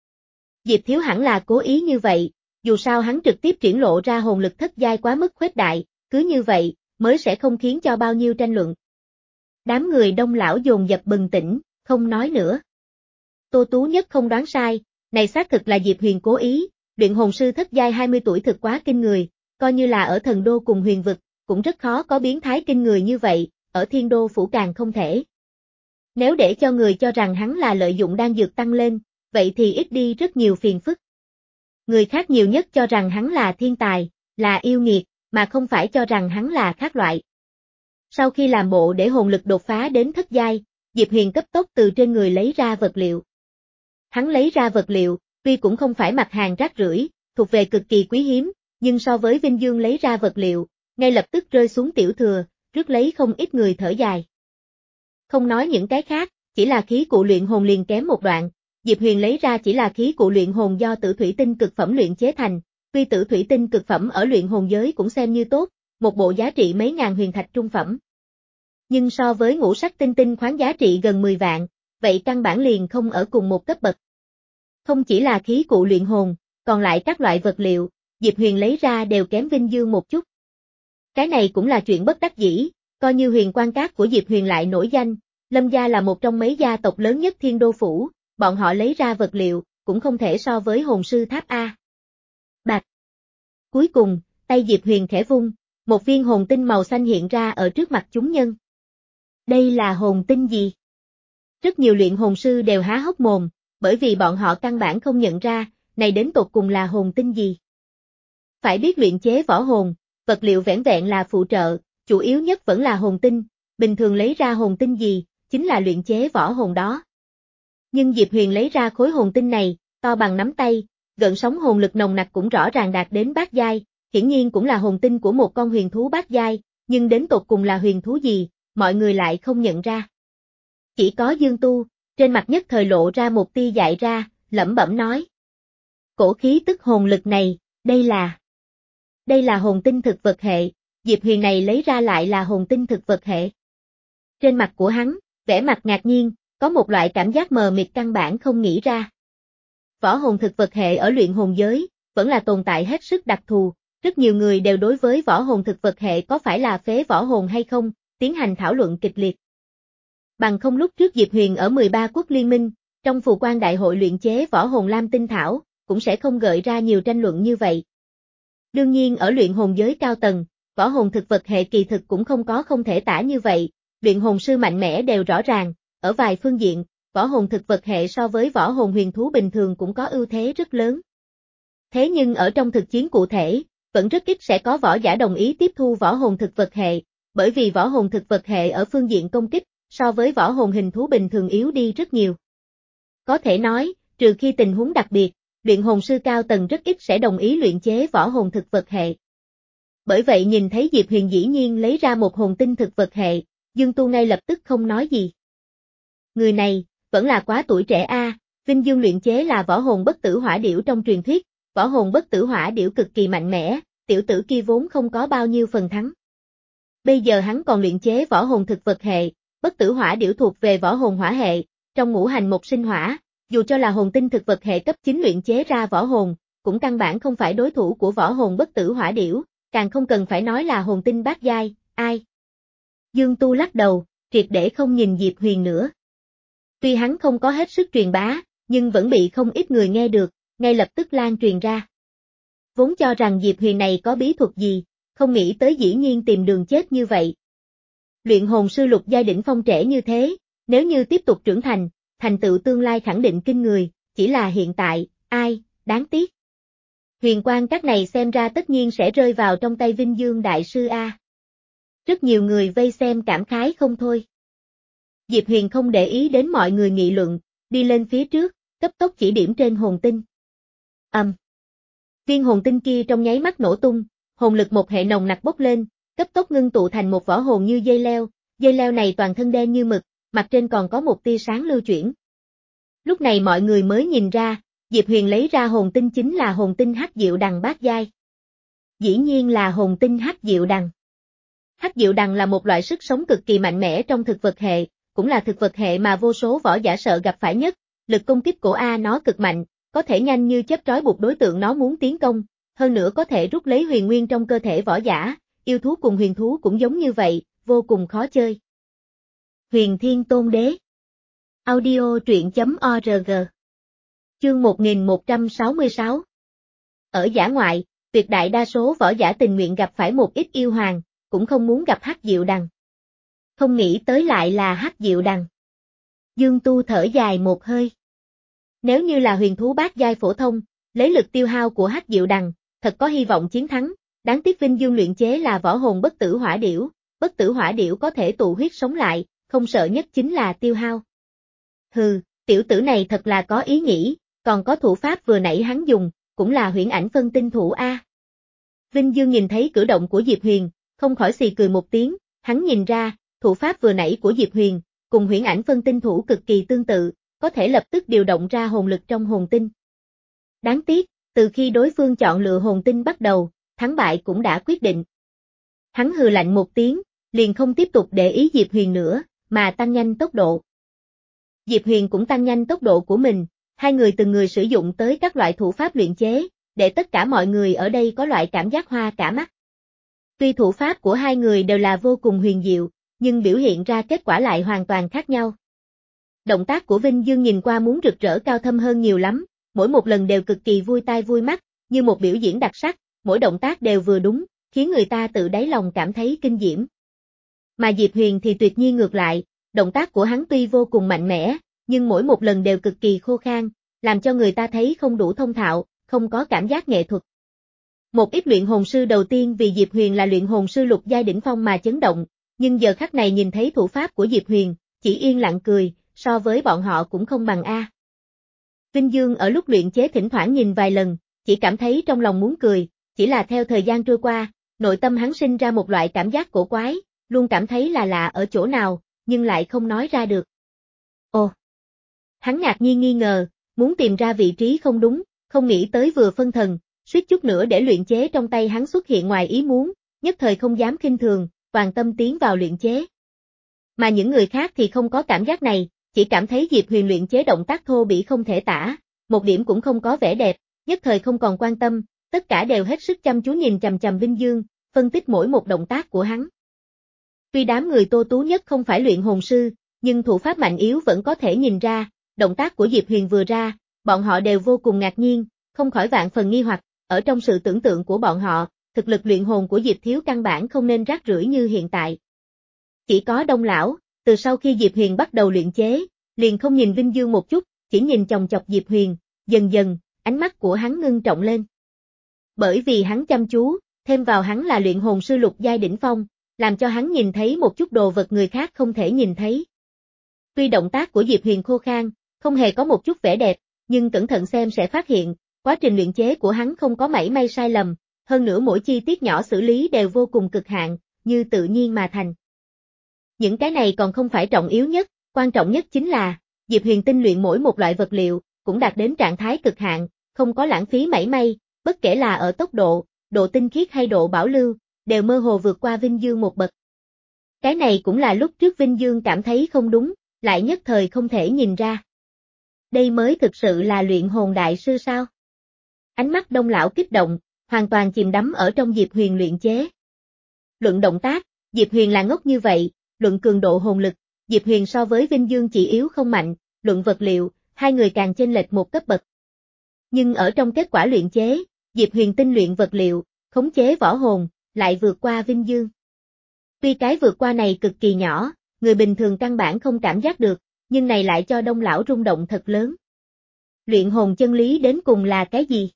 Diệp Thiếu hẳn là cố ý như vậy, dù sao hắn trực tiếp triển lộ ra hồn lực thất giai quá mức khuếch đại, cứ như vậy, mới sẽ không khiến cho bao nhiêu tranh luận. Đám người đông lão dồn dập bừng tỉnh, không nói nữa. Tô Tú Nhất không đoán sai, này xác thực là Diệp Huyền cố ý, luyện hồn sư thất giai hai mươi tuổi thực quá kinh người, coi như là ở thần đô cùng huyền vực, cũng rất khó có biến thái kinh người như vậy, ở thiên đô phủ càng không thể. Nếu để cho người cho rằng hắn là lợi dụng đan dược tăng lên, vậy thì ít đi rất nhiều phiền phức. Người khác nhiều nhất cho rằng hắn là thiên tài, là yêu nghiệt, mà không phải cho rằng hắn là khác loại. Sau khi làm bộ để hồn lực đột phá đến thất giai, Diệp Huyền cấp tốc từ trên người lấy ra vật liệu. Hắn lấy ra vật liệu, tuy cũng không phải mặt hàng rác rưởi, thuộc về cực kỳ quý hiếm, nhưng so với Vinh Dương lấy ra vật liệu, ngay lập tức rơi xuống tiểu thừa, rước lấy không ít người thở dài. Không nói những cái khác, chỉ là khí cụ luyện hồn liền kém một đoạn, Diệp Huyền lấy ra chỉ là khí cụ luyện hồn do tử thủy tinh cực phẩm luyện chế thành, tuy tử thủy tinh cực phẩm ở luyện hồn giới cũng xem như tốt, một bộ giá trị mấy ngàn huyền thạch trung phẩm. Nhưng so với ngũ sắc tinh tinh khoáng giá trị gần mười vạn, vậy căn bản liền không ở cùng một cấp bậc. Không chỉ là khí cụ luyện hồn, còn lại các loại vật liệu, Diệp Huyền lấy ra đều kém Vinh Dương một chút. Cái này cũng là chuyện bất đắc dĩ, coi như huyền quan cát của Diệp Huyền lại nổi danh, Lâm gia là một trong mấy gia tộc lớn nhất thiên đô phủ, bọn họ lấy ra vật liệu, cũng không thể so với hồn sư tháp A. Bạch. Cuối cùng, tay Diệp Huyền khẽ vung, một viên hồn tinh màu xanh hiện ra ở trước mặt chúng nhân. Đây là hồn tinh gì? Rất nhiều luyện hồn sư đều há hốc mồm, bởi vì bọn họ căn bản không nhận ra, này đến tột cùng là hồn tinh gì. Phải biết luyện chế võ hồn, vật liệu vẻn vẹn là phụ trợ, chủ yếu nhất vẫn là hồn tinh, bình thường lấy ra hồn tinh gì, chính là luyện chế võ hồn đó. Nhưng Diệp Huyền lấy ra khối hồn tinh này, to bằng nắm tay, gợn sóng hồn lực nồng nặc cũng rõ ràng đạt đến bát giai, hiển nhiên cũng là hồn tinh của một con huyền thú bát giai, nhưng đến tột cùng là huyền thú gì, mọi người lại không nhận ra. Chỉ có Dương Tu, trên mặt nhất thời lộ ra một tia dại ra, lẩm bẩm nói. Cổ khí tức hồn lực này, đây là... Đây là hồn tinh thực vật hệ, Diệp Huyền này lấy ra lại là hồn tinh thực vật hệ. Trên mặt của hắn, vẻ mặt ngạc nhiên, có một loại cảm giác mờ mịt căn bản không nghĩ ra. Võ hồn thực vật hệ ở luyện hồn giới, vẫn là tồn tại hết sức đặc thù, rất nhiều người đều đối với võ hồn thực vật hệ có phải là phế võ hồn hay không, tiến hành thảo luận kịch liệt. Bằng không lúc trước Diệp Huyền ở mười ba quốc liên minh, trong phù quan đại hội luyện chế võ hồn lam tinh thảo, cũng sẽ không gợi ra nhiều tranh luận như vậy. Đương nhiên ở luyện hồn giới cao tầng, võ hồn thực vật hệ kỳ thực cũng không có không thể tả như vậy, luyện hồn sư mạnh mẽ đều rõ ràng, ở vài phương diện, võ hồn thực vật hệ so với võ hồn huyền thú bình thường cũng có ưu thế rất lớn. Thế nhưng ở trong thực chiến cụ thể, vẫn rất ít sẽ có võ giả đồng ý tiếp thu võ hồn thực vật hệ, bởi vì võ hồn thực vật hệ ở phương diện công kích, so với võ hồn hình thú bình thường yếu đi rất nhiều. Có thể nói, trừ khi tình huống đặc biệt, luyện hồn sư cao tầng rất ít sẽ đồng ý luyện chế võ hồn thực vật hệ. Bởi vậy nhìn thấy Diệp Huyền dĩ nhiên lấy ra một hồn tinh thực vật hệ, Dương Tu ngay lập tức không nói gì. Người này, vẫn là quá tuổi trẻ a. À, Vinh Dương luyện chế là võ hồn bất tử hỏa điểu trong truyền thuyết, võ hồn bất tử hỏa điểu cực kỳ mạnh mẽ, tiểu tử kia vốn không có bao nhiêu phần thắng. Bây giờ hắn còn luyện chế võ hồn thực vật hệ, bất tử hỏa điểu thuộc về võ hồn hỏa hệ, trong ngũ hành một sinh hỏa, dù cho là hồn tinh thực vật hệ cấp chín luyện chế ra võ hồn, cũng căn bản không phải đối thủ của võ hồn bất tử hỏa điểu, càng không cần phải nói là hồn tinh bát giai, ai. Dương Tu lắc đầu, triệt để không nhìn Diệp Huyền nữa. Tuy hắn không có hết sức truyền bá, nhưng vẫn bị không ít người nghe được, ngay lập tức lan truyền ra. Vốn cho rằng Diệp Huyền này có bí thuật gì, không nghĩ tới dĩ nhiên tìm đường chết như vậy. Luyện hồn sư lục giai đỉnh phong trẻ như thế, nếu như tiếp tục trưởng thành, thành tựu tương lai khẳng định kinh người, chỉ là hiện tại, ai, đáng tiếc. Huyền quang các này xem ra tất nhiên sẽ rơi vào trong tay Vinh Dương Đại Sư A. Rất nhiều người vây xem cảm khái không thôi. Diệp Huyền không để ý đến mọi người nghị luận, đi lên phía trước, cấp tốc chỉ điểm trên hồn tinh. Ầm. Um. Viên hồn tinh kia trong nháy mắt nổ tung, hồn lực một hệ nồng nặc bốc lên, cấp tốc ngưng tụ thành một vỏ hồn như dây leo, dây leo này toàn thân đen như mực, mặt trên còn có một tia sáng lưu chuyển. Lúc này mọi người mới nhìn ra, Diệp Huyền lấy ra hồn tinh chính là hồn tinh Hắc Diệu Đằng bát giai. Dĩ nhiên là hồn tinh Hắc Diệu Đằng. Hắc Diệu Đằng là một loại sức sống cực kỳ mạnh mẽ trong thực vật hệ, cũng là thực vật hệ mà vô số võ giả sợ gặp phải nhất, lực công kích của A nó cực mạnh, có thể nhanh như chớp trói buộc đối tượng nó muốn tiến công, hơn nữa có thể rút lấy huyền nguyên trong cơ thể võ giả, yêu thú cùng huyền thú cũng giống như vậy, vô cùng khó chơi. Huyền Thiên Tôn Đế. Audio truyện chấm org. Chương một nghìn một trăm sáu mươi sáu. Ở dã ngoại, tuyệt đại đa số võ giả tình nguyện gặp phải một ít yêu hoàng, cũng không muốn gặp Hắc Diệu Đằng. Không nghĩ tới lại là Hắc Diệu Đằng. Dương Tu thở dài một hơi. Nếu như là huyền thú bát giai phổ thông, lấy lực tiêu hao của Hắc Diệu Đằng, thật có hy vọng chiến thắng, đáng tiếc Vinh Dương luyện chế là võ hồn bất tử hỏa điểu, bất tử hỏa điểu có thể tụ huyết sống lại, không sợ nhất chính là tiêu hao. Hừ, tiểu tử này thật là có ý nghĩ, còn có thủ pháp vừa nãy hắn dùng, cũng là huyễn ảnh phân tinh thủ A. Vinh Dương nhìn thấy cử động của Diệp Huyền, không khỏi xì cười một tiếng, hắn nhìn ra, thủ pháp vừa nãy của Diệp Huyền, cùng huyễn ảnh phân tinh thủ cực kỳ tương tự, có thể lập tức điều động ra hồn lực trong hồn tinh. Đáng tiếc, từ khi đối phương chọn lựa hồn tinh bắt đầu, thắng bại cũng đã quyết định. Hắn hừ lạnh một tiếng, liền không tiếp tục để ý Diệp Huyền nữa, mà tăng nhanh tốc độ. Diệp Huyền cũng tăng nhanh tốc độ của mình, hai người từng người sử dụng tới các loại thủ pháp luyện chế, để tất cả mọi người ở đây có loại cảm giác hoa cả mắt. Tuy thủ pháp của hai người đều là vô cùng huyền diệu, nhưng biểu hiện ra kết quả lại hoàn toàn khác nhau. Động tác của Vinh Dương nhìn qua muốn rực rỡ cao thâm hơn nhiều lắm, mỗi một lần đều cực kỳ vui tai vui mắt, như một biểu diễn đặc sắc, mỗi động tác đều vừa đúng, khiến người ta tự đáy lòng cảm thấy kinh diễm. Mà Diệp Huyền thì tuyệt nhiên ngược lại, động tác của hắn tuy vô cùng mạnh mẽ, nhưng mỗi một lần đều cực kỳ khô khan, làm cho người ta thấy không đủ thông thạo, không có cảm giác nghệ thuật. Một ít luyện hồn sư đầu tiên vì Diệp Huyền là luyện hồn sư lục giai đỉnh phong mà chấn động, nhưng giờ khắc này nhìn thấy thủ pháp của Diệp Huyền, chỉ yên lặng cười, so với bọn họ cũng không bằng A. Vinh Dương ở lúc luyện chế thỉnh thoảng nhìn vài lần, chỉ cảm thấy trong lòng muốn cười, chỉ là theo thời gian trôi qua, nội tâm hắn sinh ra một loại cảm giác cổ quái, luôn cảm thấy là lạ ở chỗ nào, nhưng lại không nói ra được. Ồ! Hắn ngạc nhiên nghi ngờ, muốn tìm ra vị trí không đúng, không nghĩ tới vừa phân thần, suýt chút nữa để luyện chế trong tay hắn xuất hiện ngoài ý muốn, nhất thời không dám khinh thường, toàn tâm tiến vào luyện chế. Mà những người khác thì không có cảm giác này, chỉ cảm thấy Diệp Huyền luyện chế động tác thô bỉ không thể tả, một điểm cũng không có vẻ đẹp, nhất thời không còn quan tâm, tất cả đều hết sức chăm chú nhìn chằm chằm Vinh Dương, phân tích mỗi một động tác của hắn. Tuy đám người Tô Tú Nhất không phải luyện hồn sư, nhưng thủ pháp mạnh yếu vẫn có thể nhìn ra, động tác của Diệp Huyền vừa ra, bọn họ đều vô cùng ngạc nhiên, không khỏi vạn phần nghi hoặc, ở trong sự tưởng tượng của bọn họ, thực lực luyện hồn của Diệp Thiếu căn bản không nên rác rưởi như hiện tại. Chỉ có Đông lão, từ sau khi Diệp Huyền bắt đầu luyện chế, liền không nhìn Vinh Dương một chút, chỉ nhìn chòng chọc Diệp Huyền, dần dần, ánh mắt của hắn ngưng trọng lên. Bởi vì hắn chăm chú, thêm vào hắn là luyện hồn sư lục giai đỉnh phong, làm cho hắn nhìn thấy một chút đồ vật người khác không thể nhìn thấy. Tuy động tác của Diệp Huyền khô khan, không hề có một chút vẻ đẹp, nhưng cẩn thận xem sẽ phát hiện, quá trình luyện chế của hắn không có mảy may sai lầm, hơn nữa mỗi chi tiết nhỏ xử lý đều vô cùng cực hạn, như tự nhiên mà thành. Những cái này còn không phải trọng yếu nhất, quan trọng nhất chính là, Diệp Huyền tinh luyện mỗi một loại vật liệu, cũng đạt đến trạng thái cực hạn, không có lãng phí mảy may, bất kể là ở tốc độ, độ tinh khiết hay độ bảo lưu, đều mơ hồ vượt qua Vinh Dương một bậc. Cái này cũng là lúc trước Vinh Dương cảm thấy không đúng, lại nhất thời không thể nhìn ra. Đây mới thực sự là luyện hồn đại sư sao? Ánh mắt Đông lão kích động, hoàn toàn chìm đắm ở trong Diệp Huyền luyện chế. Luận động tác, Diệp Huyền là ngốc như vậy, luận cường độ hồn lực, Diệp Huyền so với Vinh Dương chỉ yếu không mạnh, luận vật liệu, hai người càng chênh lệch một cấp bậc. Nhưng ở trong kết quả luyện chế, Diệp Huyền tinh luyện vật liệu, khống chế võ hồn, lại vượt qua Vinh Dương. Tuy cái vượt qua này cực kỳ nhỏ, người bình thường căn bản không cảm giác được, nhưng này lại cho Đông lão rung động thật lớn. Luyện hồn chân lý đến cùng là cái gì?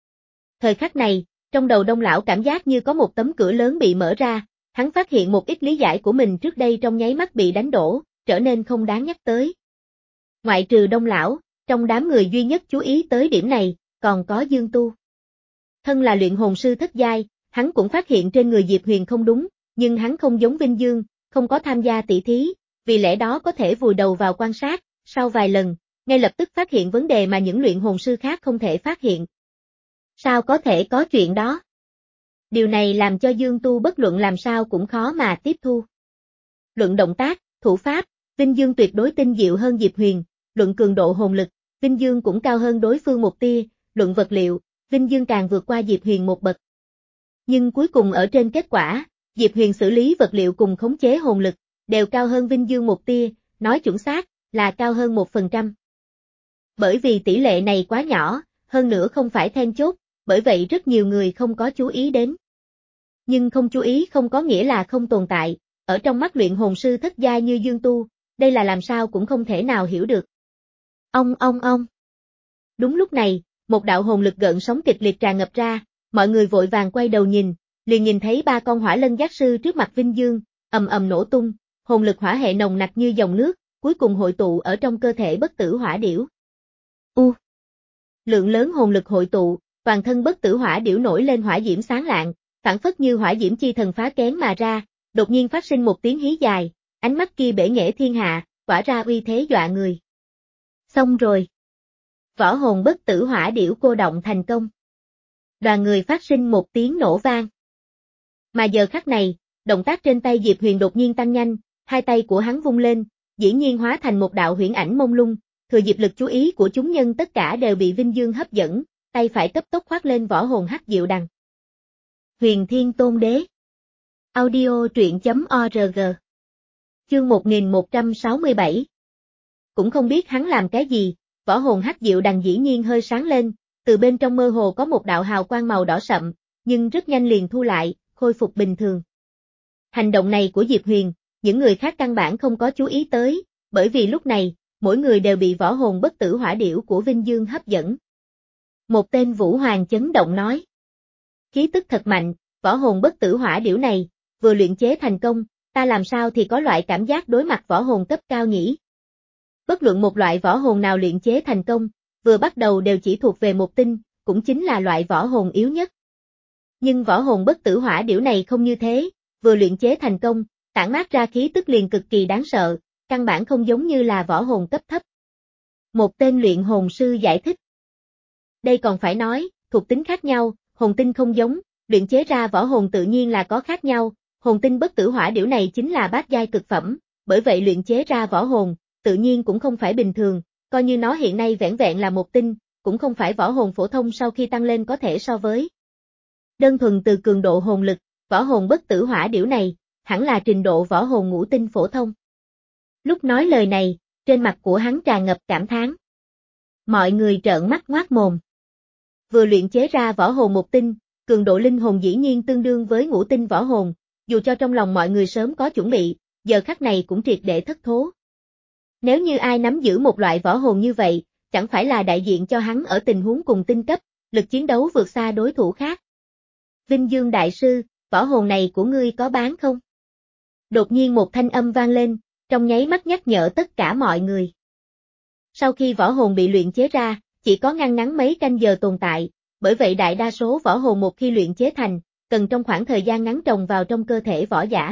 Thời khắc này, trong đầu Đông lão cảm giác như có một tấm cửa lớn bị mở ra, hắn phát hiện một ít lý giải của mình trước đây trong nháy mắt bị đánh đổ, trở nên không đáng nhắc tới. Ngoại trừ Đông lão, trong đám người duy nhất chú ý tới điểm này, còn có Dương Tu. Thân là luyện hồn sư thất giai, hắn cũng phát hiện trên người Diệp Huyền không đúng, nhưng hắn không giống Vinh Dương, không có tham gia tỷ thí, vì lẽ đó có thể vùi đầu vào quan sát, sau vài lần, ngay lập tức phát hiện vấn đề mà những luyện hồn sư khác không thể phát hiện. Sao có thể có chuyện đó? Điều này làm cho Dương Tu bất luận làm sao cũng khó mà tiếp thu. Luận động tác, thủ pháp, Vinh Dương tuyệt đối tinh diệu hơn Diệp Huyền, luận cường độ hồn lực, Vinh Dương cũng cao hơn đối phương một tia, luận vật liệu, Vinh Dương càng vượt qua Diệp Huyền một bậc. Nhưng cuối cùng ở trên kết quả, Diệp Huyền xử lý vật liệu cùng khống chế hồn lực, đều cao hơn Vinh Dương một tia, nói chuẩn xác, là cao hơn một phần trăm. Bởi vì tỷ lệ này quá nhỏ, hơn nữa không phải then chốt, bởi vậy rất nhiều người không có chú ý đến. Nhưng không chú ý không có nghĩa là không tồn tại, ở trong mắt luyện hồn sư thất giai như Dương Tu, đây là làm sao cũng không thể nào hiểu được. Ông ông ông. Đúng lúc này, một đạo hồn lực gợn sóng kịch liệt tràn ngập ra, mọi người vội vàng quay đầu nhìn, liền nhìn thấy ba con hỏa lân giác sư trước mặt Vinh Dương, ầm ầm nổ tung, hồn lực hỏa hệ nồng nặc như dòng nước, cuối cùng hội tụ ở trong cơ thể bất tử hỏa điểu. U. Lượng lớn hồn lực hội tụ, toàn thân bất tử hỏa điểu nổi lên hỏa diễm sáng lạng, phản phất như hỏa diễm chi thần phá kén mà ra, đột nhiên phát sinh một tiếng hí dài, ánh mắt kia bể nghệ thiên hạ, tỏa ra uy thế dọa người. Xong rồi. Võ hồn bất tử hỏa điểu cô động thành công. Đoàn người phát sinh một tiếng nổ vang. Mà giờ khắc này, động tác trên tay Diệp Huyền đột nhiên tăng nhanh, hai tay của hắn vung lên, dĩ nhiên hóa thành một đạo huyễn ảnh mông lung, thừa dịp lực chú ý của chúng nhân tất cả đều bị Vinh Dương hấp dẫn, tay phải cấp tốc khoác lên võ hồn hắc diệu đằng. Huyền Thiên Tôn Đế. Audio truyện chấm org. Chương một nghìn một trăm sáu mươi bảy. Cũng không biết hắn làm cái gì, võ hồn hắc diệu đằng dĩ nhiên hơi sáng lên, từ bên trong mơ hồ có một đạo hào quang màu đỏ sậm, nhưng rất nhanh liền thu lại, khôi phục bình thường. Hành động này của Diệp Huyền, những người khác căn bản không có chú ý tới, bởi vì lúc này, mỗi người đều bị võ hồn bất tử hỏa điểu của Vinh Dương hấp dẫn. Một tên Vũ Hoàng chấn động nói. Khí tức thật mạnh, võ hồn bất tử hỏa điểu này, vừa luyện chế thành công, ta làm sao thì có loại cảm giác đối mặt võ hồn cấp cao nhỉ? Bất luận một loại võ hồn nào luyện chế thành công, vừa bắt đầu đều chỉ thuộc về một tinh, cũng chính là loại võ hồn yếu nhất. Nhưng võ hồn bất tử hỏa điểu này không như thế, vừa luyện chế thành công, tản mát ra khí tức liền cực kỳ đáng sợ, căn bản không giống như là võ hồn cấp thấp. Một tên luyện hồn sư giải thích. Đây còn phải nói, thuộc tính khác nhau, hồn tinh không giống, luyện chế ra võ hồn tự nhiên là có khác nhau, hồn tinh bất tử hỏa điểu này chính là bát giai cực phẩm, bởi vậy luyện chế ra võ hồn, tự nhiên cũng không phải bình thường, coi như nó hiện nay vẻn vẹn là một tinh, cũng không phải võ hồn phổ thông sau khi tăng lên có thể so với. Đơn thuần từ cường độ hồn lực, võ hồn bất tử hỏa điểu này, hẳn là trình độ võ hồn ngũ tinh phổ thông. Lúc nói lời này, trên mặt của hắn tràn ngập cảm thán. Mọi người trợn mắt ngoác mồm. Vừa luyện chế ra võ hồn một tinh, cường độ linh hồn dĩ nhiên tương đương với ngũ tinh võ hồn, dù cho trong lòng mọi người sớm có chuẩn bị, giờ khắc này cũng triệt để thất thố. Nếu như ai nắm giữ một loại võ hồn như vậy, chẳng phải là đại diện cho hắn ở tình huống cùng tinh cấp, lực chiến đấu vượt xa đối thủ khác. Vinh Dương Đại Sư, võ hồn này của ngươi có bán không? Đột nhiên một thanh âm vang lên, trong nháy mắt nhắc nhở tất cả mọi người. Sau khi võ hồn bị luyện chế ra, chỉ có ngăn ngắn mấy canh giờ tồn tại, bởi vậy đại đa số võ hồn một khi luyện chế thành, cần trong khoảng thời gian ngắn trồng vào trong cơ thể võ giả.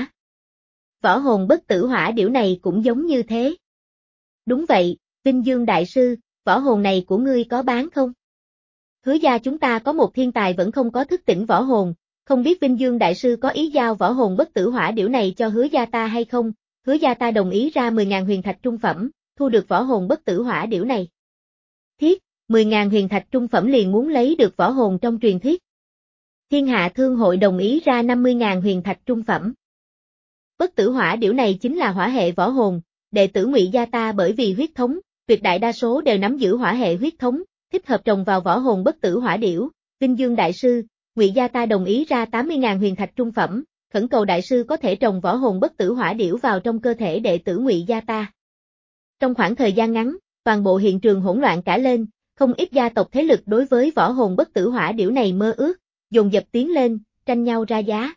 Võ hồn bất tử hỏa điểu này cũng giống như thế. Đúng vậy, Vinh Dương Đại Sư, võ hồn này của ngươi có bán không? Hứa gia chúng ta có một thiên tài vẫn không có thức tỉnh võ hồn, không biết Vinh Dương Đại Sư có ý giao võ hồn bất tử hỏa điểu này cho hứa gia ta hay không? Hứa gia ta đồng ý ra mười nghìn huyền thạch trung phẩm, thu được võ hồn bất tử hỏa điểu này. Thiết, mười nghìn huyền thạch trung phẩm liền muốn lấy được võ hồn trong truyền thuyết. Thiên Hạ Thương hội đồng ý ra năm mươi nghìn huyền thạch trung phẩm. Bất tử hỏa điểu này chính là hỏa hệ võ hồn, đệ tử Ngụy gia ta bởi vì huyết thống, tuyệt đại đa số đều nắm giữ hỏa hệ huyết thống, thích hợp trồng vào võ hồn bất tử hỏa điểu. Vinh Dương đại sư, Ngụy gia ta đồng ý ra tám mươi nghìn huyền thạch trung phẩm, khẩn cầu đại sư có thể trồng võ hồn bất tử hỏa điểu vào trong cơ thể đệ tử Ngụy gia ta. Trong khoảng thời gian ngắn, toàn bộ hiện trường hỗn loạn cả lên, không ít gia tộc thế lực đối với võ hồn bất tử hỏa điểu này mơ ước, dồn dập tiến lên, tranh nhau ra giá.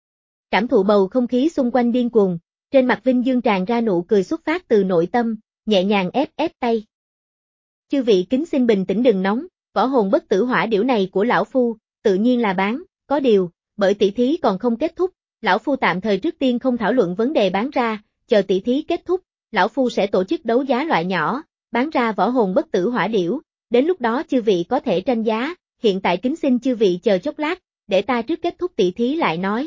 Cảm thụ bầu không khí xung quanh điên cuồng, trên mặt Vinh Dương tràn ra nụ cười xuất phát từ nội tâm, nhẹ nhàng ép ép tay. Chư vị kính xin bình tĩnh đừng nóng, võ hồn bất tử hỏa điểu này của lão phu, tự nhiên là bán, có điều, bởi tỷ thí còn không kết thúc, lão phu tạm thời trước tiên không thảo luận vấn đề bán ra, chờ tỷ thí kết thúc, lão phu sẽ tổ chức đấu giá loại nhỏ, bán ra võ hồn bất tử hỏa điểu, đến lúc đó chư vị có thể tranh giá, hiện tại kính xin chư vị chờ chốc lát, để ta trước kết thúc tỷ thí lại nói.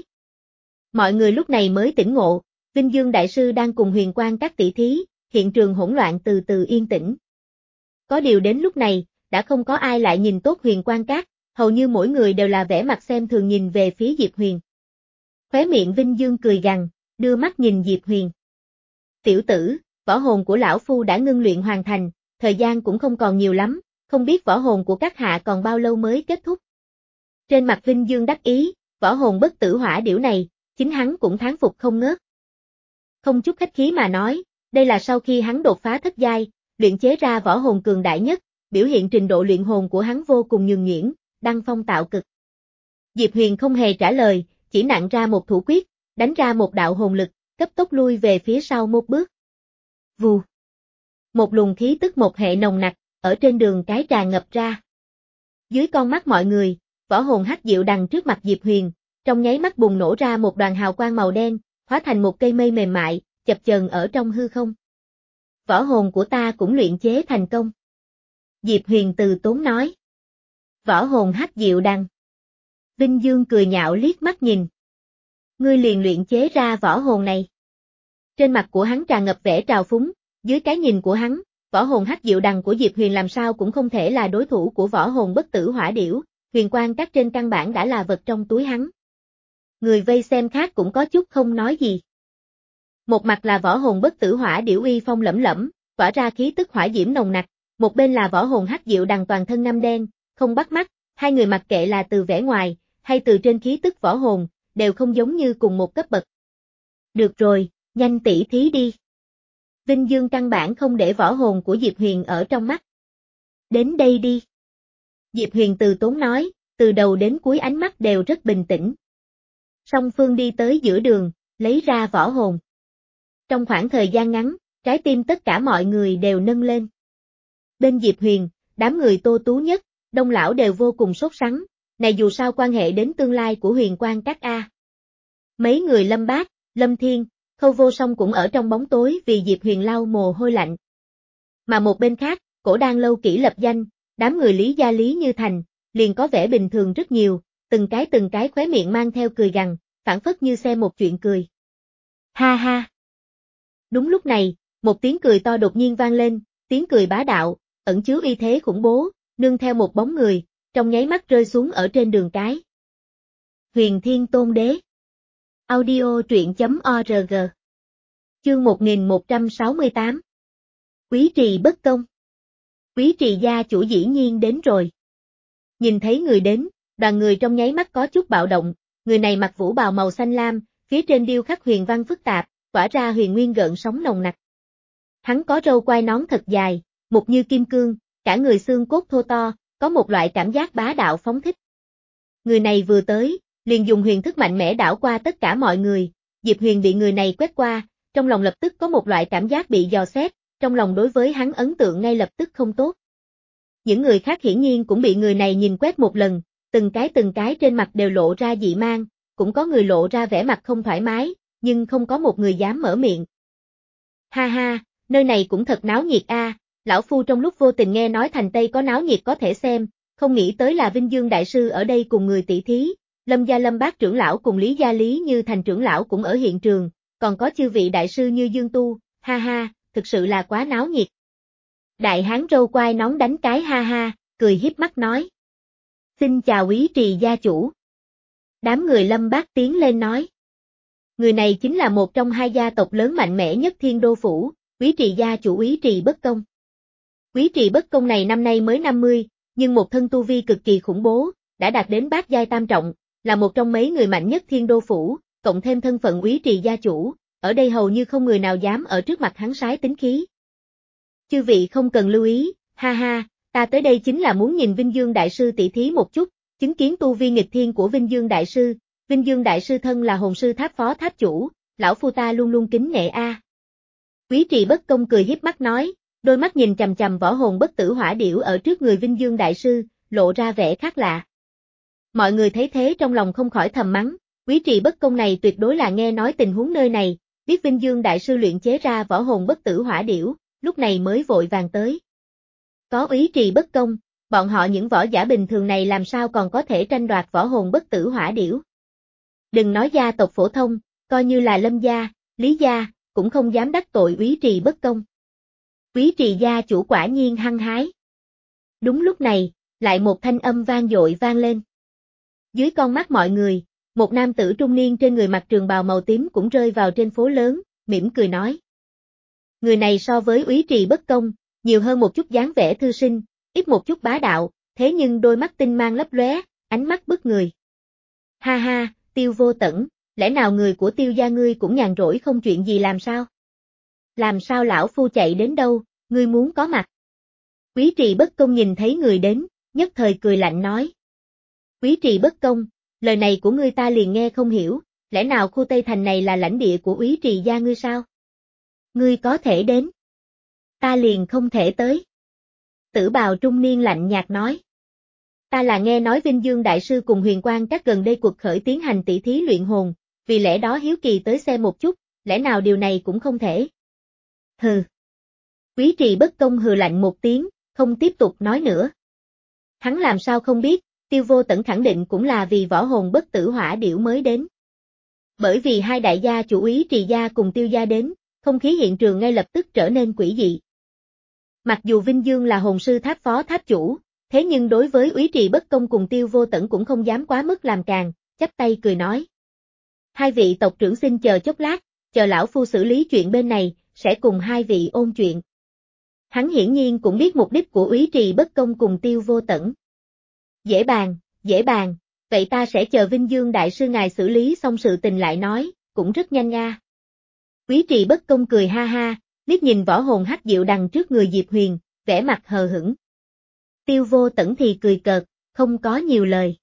Mọi người lúc này mới tỉnh ngộ, Vinh Dương đại sư đang cùng Huyền Quang các tỷ thí, hiện trường hỗn loạn từ từ yên tĩnh. Có điều đến lúc này, đã không có ai lại nhìn tốt Huyền Quang các, hầu như mỗi người đều là vẻ mặt xem thường nhìn về phía Diệp Huyền. Khóe miệng Vinh Dương cười gằn, đưa mắt nhìn Diệp Huyền. Tiểu tử, võ hồn của lão phu đã ngưng luyện hoàn thành, thời gian cũng không còn nhiều lắm, không biết võ hồn của các hạ còn bao lâu mới kết thúc. Trên mặt Vinh Dương đắc ý, võ hồn bất tử hỏa điểu này, chính hắn cũng thán phục không ngớt. Không chút khách khí mà nói, đây là sau khi hắn đột phá thất giai, luyện chế ra võ hồn cường đại nhất, biểu hiện trình độ luyện hồn của hắn vô cùng nhường nhuyễn, đăng phong tạo cực. Diệp Huyền không hề trả lời, chỉ nặng ra một thủ quyết, đánh ra một đạo hồn lực, cấp tốc lui về phía sau một bước. Vù. Một luồng khí tức một hệ nồng nặc, ở trên đường cái tràn ngập ra. Dưới con mắt mọi người, võ hồn hắc diệu đằng trước mặt Diệp Huyền, trong nháy mắt bùng nổ ra một đoàn hào quang màu đen, hóa thành một cây mây mềm mại, chập chờn ở trong hư không. Võ hồn của ta cũng luyện chế thành công. Diệp Huyền từ tốn nói. Võ hồn hắc diệu đằng. Vinh Dương cười nhạo liếc mắt nhìn. Ngươi liền luyện chế ra võ hồn này. Trên mặt của hắn tràn ngập vẻ trào phúng, dưới cái nhìn của hắn, võ hồn hắc diệu đằng của Diệp Huyền làm sao cũng không thể là đối thủ của võ hồn bất tử hỏa điểu, Huyền Quang các trên căn bản đã là vật trong túi hắn. Người vây xem khác cũng có chút không nói gì. Một mặt là võ hồn bất tử hỏa điểu uy phong lẫm lẫm, tỏa ra khí tức hỏa diễm nồng nặc, một bên là võ hồn hắc diệu đằng toàn thân ngăm đen, không bắt mắt, hai người mặc kệ là từ vẻ ngoài, hay từ trên khí tức võ hồn, đều không giống như cùng một cấp bậc. Được rồi, nhanh tỉ thí đi. Vinh Dương căn bản không để võ hồn của Diệp Huyền ở trong mắt. Đến đây đi. Diệp Huyền từ tốn nói, từ đầu đến cuối ánh mắt đều rất bình tĩnh. Song phương đi tới giữa đường, lấy ra võ hồn. Trong khoảng thời gian ngắn, trái tim tất cả mọi người đều nâng lên. Bên Diệp Huyền, đám người Tô Tú Nhất, Đông Lão đều vô cùng sốt sắng, này dù sao quan hệ đến tương lai của Huyền Quang các A. Mấy người Lâm Bác, Lâm Thiên, Khâu Vô Song cũng ở trong bóng tối vì Diệp Huyền lau mồ hôi lạnh. Mà một bên khác, Cổ Đan lâu kỹ lập danh, đám người Lý Gia Lý Như Thành, liền có vẻ bình thường rất nhiều, từng cái từng cái khóe miệng mang theo cười gằn, phảng phất như xem một chuyện cười. Ha ha! Đúng lúc này, một tiếng cười to đột nhiên vang lên, tiếng cười bá đạo, ẩn chứa uy thế khủng bố, nương theo một bóng người, trong nháy mắt rơi xuống ở trên đường cái. Huyền Thiên Tôn Đế. Audio truyện chấm org. Chương một nghìn một trăm sáu mươi tám. Quý trì bất công. Quý trì gia chủ dĩ nhiên đến rồi. Nhìn thấy người đến, đoàn người trong nháy mắt có chút bạo động, người này mặc vũ bào màu xanh lam, phía trên điêu khắc huyền văn phức tạp, tỏa ra huyền nguyên gợn sóng nồng nặc. Hắn có râu quai nón thật dài, mục như kim cương, cả người xương cốt thô to, có một loại cảm giác bá đạo phóng thích. Người này vừa tới, liền dùng huyền thức mạnh mẽ đảo qua tất cả mọi người, Diệp Huyền bị người này quét qua, trong lòng lập tức có một loại cảm giác bị dò xét, trong lòng đối với hắn ấn tượng ngay lập tức không tốt. Những người khác hiển nhiên cũng bị người này nhìn quét một lần, từng cái từng cái trên mặt đều lộ ra dị mang, cũng có người lộ ra vẻ mặt không thoải mái, nhưng không có một người dám mở miệng. Ha ha, nơi này cũng thật náo nhiệt a, à, lão phu trong lúc vô tình nghe nói thành Tây có náo nhiệt có thể xem, không nghĩ tới là Vinh Dương đại sư ở đây cùng người tỷ thí, Lâm gia Lâm Bác trưởng lão cùng Lý gia Lý Như Thành trưởng lão cũng ở hiện trường, còn có chư vị đại sư như Dương Tu, ha ha, thực sự là quá náo nhiệt. Đại hán râu quai nón đánh cái ha ha, cười hiếp mắt nói. Xin chào quý trì gia chủ. Đám người Lâm Bác tiến lên nói. Người này chính là một trong hai gia tộc lớn mạnh mẽ nhất Thiên Đô Phủ, Quý trì gia chủ Quý Trì Bất Công. Quý Trì Bất Công này năm nay mới năm mươi, nhưng một thân tu vi cực kỳ khủng bố, đã đạt đến bát giai tam trọng, là một trong mấy người mạnh nhất Thiên Đô Phủ, cộng thêm thân phận Quý Trì gia chủ, ở đây hầu như không người nào dám ở trước mặt hắn sái tính khí. Chư vị không cần lưu ý, ha ha, ta tới đây chính là muốn nhìn Vinh Dương Đại Sư tỷ thí một chút, chứng kiến tu vi nghịch thiên của Vinh Dương Đại Sư. Vinh Dương Đại Sư thân là hồn sư tháp phó tháp chủ, lão phu ta luôn luôn kính nể a. Quý Trì Bất Công cười hiếp mắt nói, đôi mắt nhìn chằm chằm võ hồn bất tử hỏa điểu ở trước người Vinh Dương Đại Sư, lộ ra vẻ khác lạ. Mọi người thấy thế trong lòng không khỏi thầm mắng, Quý Trì Bất Công này tuyệt đối là nghe nói tình huống nơi này, biết Vinh Dương Đại Sư luyện chế ra võ hồn bất tử hỏa điểu, lúc này mới vội vàng tới. Có Quý Trì Bất Công, bọn họ những võ giả bình thường này làm sao còn có thể tranh đoạt võ hồn bất tử hỏa điểu. Đừng nói gia tộc phổ thông, coi như là Lâm gia, Lý gia, cũng không dám đắc tội Quý Trì Bất Công. Quý Trì gia chủ quả nhiên hăng hái. Đúng lúc này, lại một thanh âm vang dội vang lên. Dưới con mắt mọi người, một nam tử trung niên trên người mặc trường bào màu tím cũng rơi vào trên phố lớn, mỉm cười nói. Người này so với Quý Trì Bất Công, nhiều hơn một chút dáng vẻ thư sinh, ít một chút bá đạo, thế nhưng đôi mắt tinh mang lấp lóe, ánh mắt bức người. Ha ha, Tiêu Vô Tẩn, lẽ nào người của Tiêu gia ngươi cũng nhàn rỗi không chuyện gì làm sao? Làm sao lão phu chạy đến đâu, ngươi muốn có mặt? Quý Trì Bất Công nhìn thấy người đến, nhất thời cười lạnh nói. Quý Trì Bất Công, lời này của ngươi ta liền nghe không hiểu, lẽ nào khu Tây Thành này là lãnh địa của Quý Trì gia ngươi sao? Ngươi có thể đến. Ta liền không thể tới. Tử bào trung niên lạnh nhạt nói. Ta là nghe nói Vinh Dương Đại Sư cùng Huyền Quang các gần đây cuộc khởi tiến hành tỷ thí luyện hồn, vì lẽ đó hiếu kỳ tới xem một chút, lẽ nào điều này cũng không thể. Hừ. Quý Trì Bất Công hừ lạnh một tiếng, không tiếp tục nói nữa. Hắn làm sao không biết, Tiêu Vô Tẩn khẳng định cũng là vì võ hồn bất tử hỏa điểu mới đến. Bởi vì hai đại gia chủ Quý Trì gia cùng Tiêu gia đến, không khí hiện trường ngay lập tức trở nên quỷ dị. Mặc dù Vinh Dương là hồn sư tháp phó tháp chủ, thế nhưng đối với Quý Trì Bất Công cùng Tiêu Vô Tẩn cũng không dám quá mức làm càng, chắp tay cười nói. Hai vị tộc trưởng xin chờ chốc lát, chờ lão phu xử lý chuyện bên này, sẽ cùng hai vị ôn chuyện. Hắn hiển nhiên cũng biết mục đích của Quý Trì Bất Công cùng Tiêu Vô Tẩn. Dễ bàn, dễ bàn, vậy ta sẽ chờ Vinh Dương Đại Sư ngài xử lý xong sự tình lại nói, cũng rất nhanh nga. Quý Trì Bất Công cười ha ha, liếc nhìn võ hồn hắc diệu đằng trước người Diệp Huyền, vẻ mặt hờ hững. Tiêu Vô Tẩn thì cười cợt, không có nhiều lời.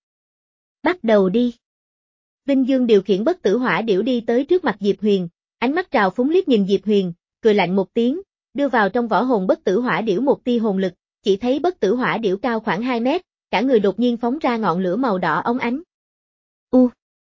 Bắt đầu đi. Vinh Dương điều khiển bất tử hỏa điểu đi tới trước mặt Diệp Huyền, ánh mắt trào phúng liếc nhìn Diệp Huyền, cười lạnh một tiếng, đưa vào trong võ hồn bất tử hỏa điểu một tia hồn lực, chỉ thấy bất tử hỏa điểu cao khoảng hai mét, cả người đột nhiên phóng ra ngọn lửa màu đỏ óng ánh. U.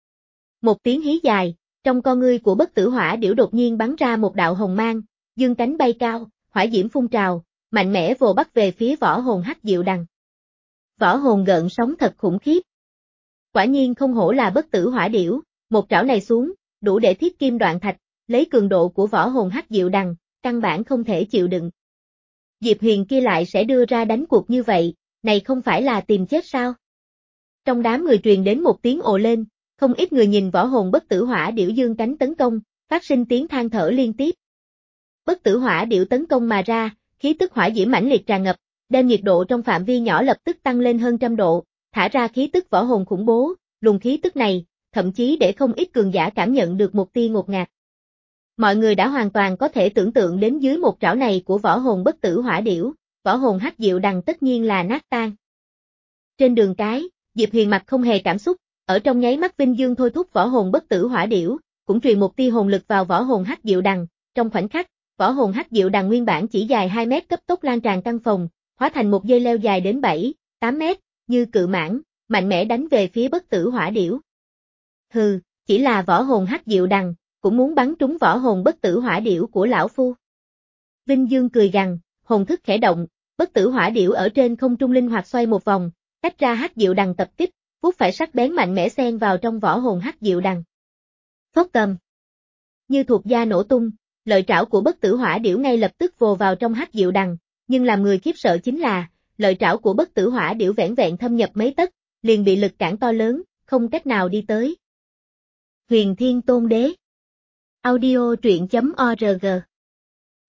Một tiếng hí dài, trong con ngươi của bất tử hỏa điểu đột nhiên bắn ra một đạo hồng mang, dương cánh bay cao, hỏa diễm phun trào, mạnh mẽ vồ bắt về phía võ hồn hắc diệu đằng. Võ hồn gợn sóng thật khủng khiếp. Quả nhiên không hổ là bất tử hỏa điểu, một trảo này xuống, đủ để thiết kim đoạn thạch, lấy cường độ của võ hồn hắc diệu đằng, căn bản không thể chịu đựng. Diệp Huyền kia lại sẽ đưa ra đánh cuộc như vậy, này không phải là tìm chết sao? Trong đám người truyền đến một tiếng ồ lên, không ít người nhìn võ hồn bất tử hỏa điểu dương cánh tấn công, phát sinh tiếng than thở liên tiếp. Bất tử hỏa điểu tấn công mà ra, khí tức hỏa diễm mãnh liệt tràn ngập, đem nhiệt độ trong phạm vi nhỏ lập tức tăng lên hơn trăm độ, thả ra khí tức võ hồn khủng bố, luồng khí tức này, thậm chí để không ít cường giả cảm nhận được một tia ngột ngạt. Mọi người đã hoàn toàn có thể tưởng tượng đến dưới một trảo này của võ hồn bất tử hỏa điểu, võ hồn hắc diệu đằng tất nhiên là nát tan. Trên đường cái, Diệp Huyền mặt không hề cảm xúc, ở trong nháy mắt Vinh Dương thôi thúc võ hồn bất tử hỏa điểu, cũng truyền một tia hồn lực vào võ hồn hắc diệu đằng, trong khoảnh khắc, võ hồn hắc diệu đằng nguyên bản chỉ dài hai mét cấp tốc lan tràn căn phòng, hóa thành một dây leo dài đến bảy, tám mét, như cự mãng, mạnh mẽ đánh về phía bất tử hỏa điểu. Hừ, chỉ là võ hồn hắc diệu đằng, cũng muốn bắn trúng võ hồn bất tử hỏa điểu của lão phu. Vinh Dương cười gằn, hồn thức khẽ động, bất tử hỏa điểu ở trên không trung linh hoạt xoay một vòng, tách ra hắc diệu đằng tập kích, vuốt phải sắc bén mạnh mẽ xen vào trong võ hồn hắc diệu đằng. Phốc cầm. Như thuộc da nổ tung, lợi trảo của bất tử hỏa điểu ngay lập tức vồ vào trong hắc diệu đằng, nhưng làm người khiếp sợ chính là, lợi trảo của bất tử hỏa điểu vẻn vẹn thâm nhập mấy tấc, liền bị lực cản to lớn, không cách nào đi tới. Huyền Thiên Tôn Đế. Audio truyện chấm org.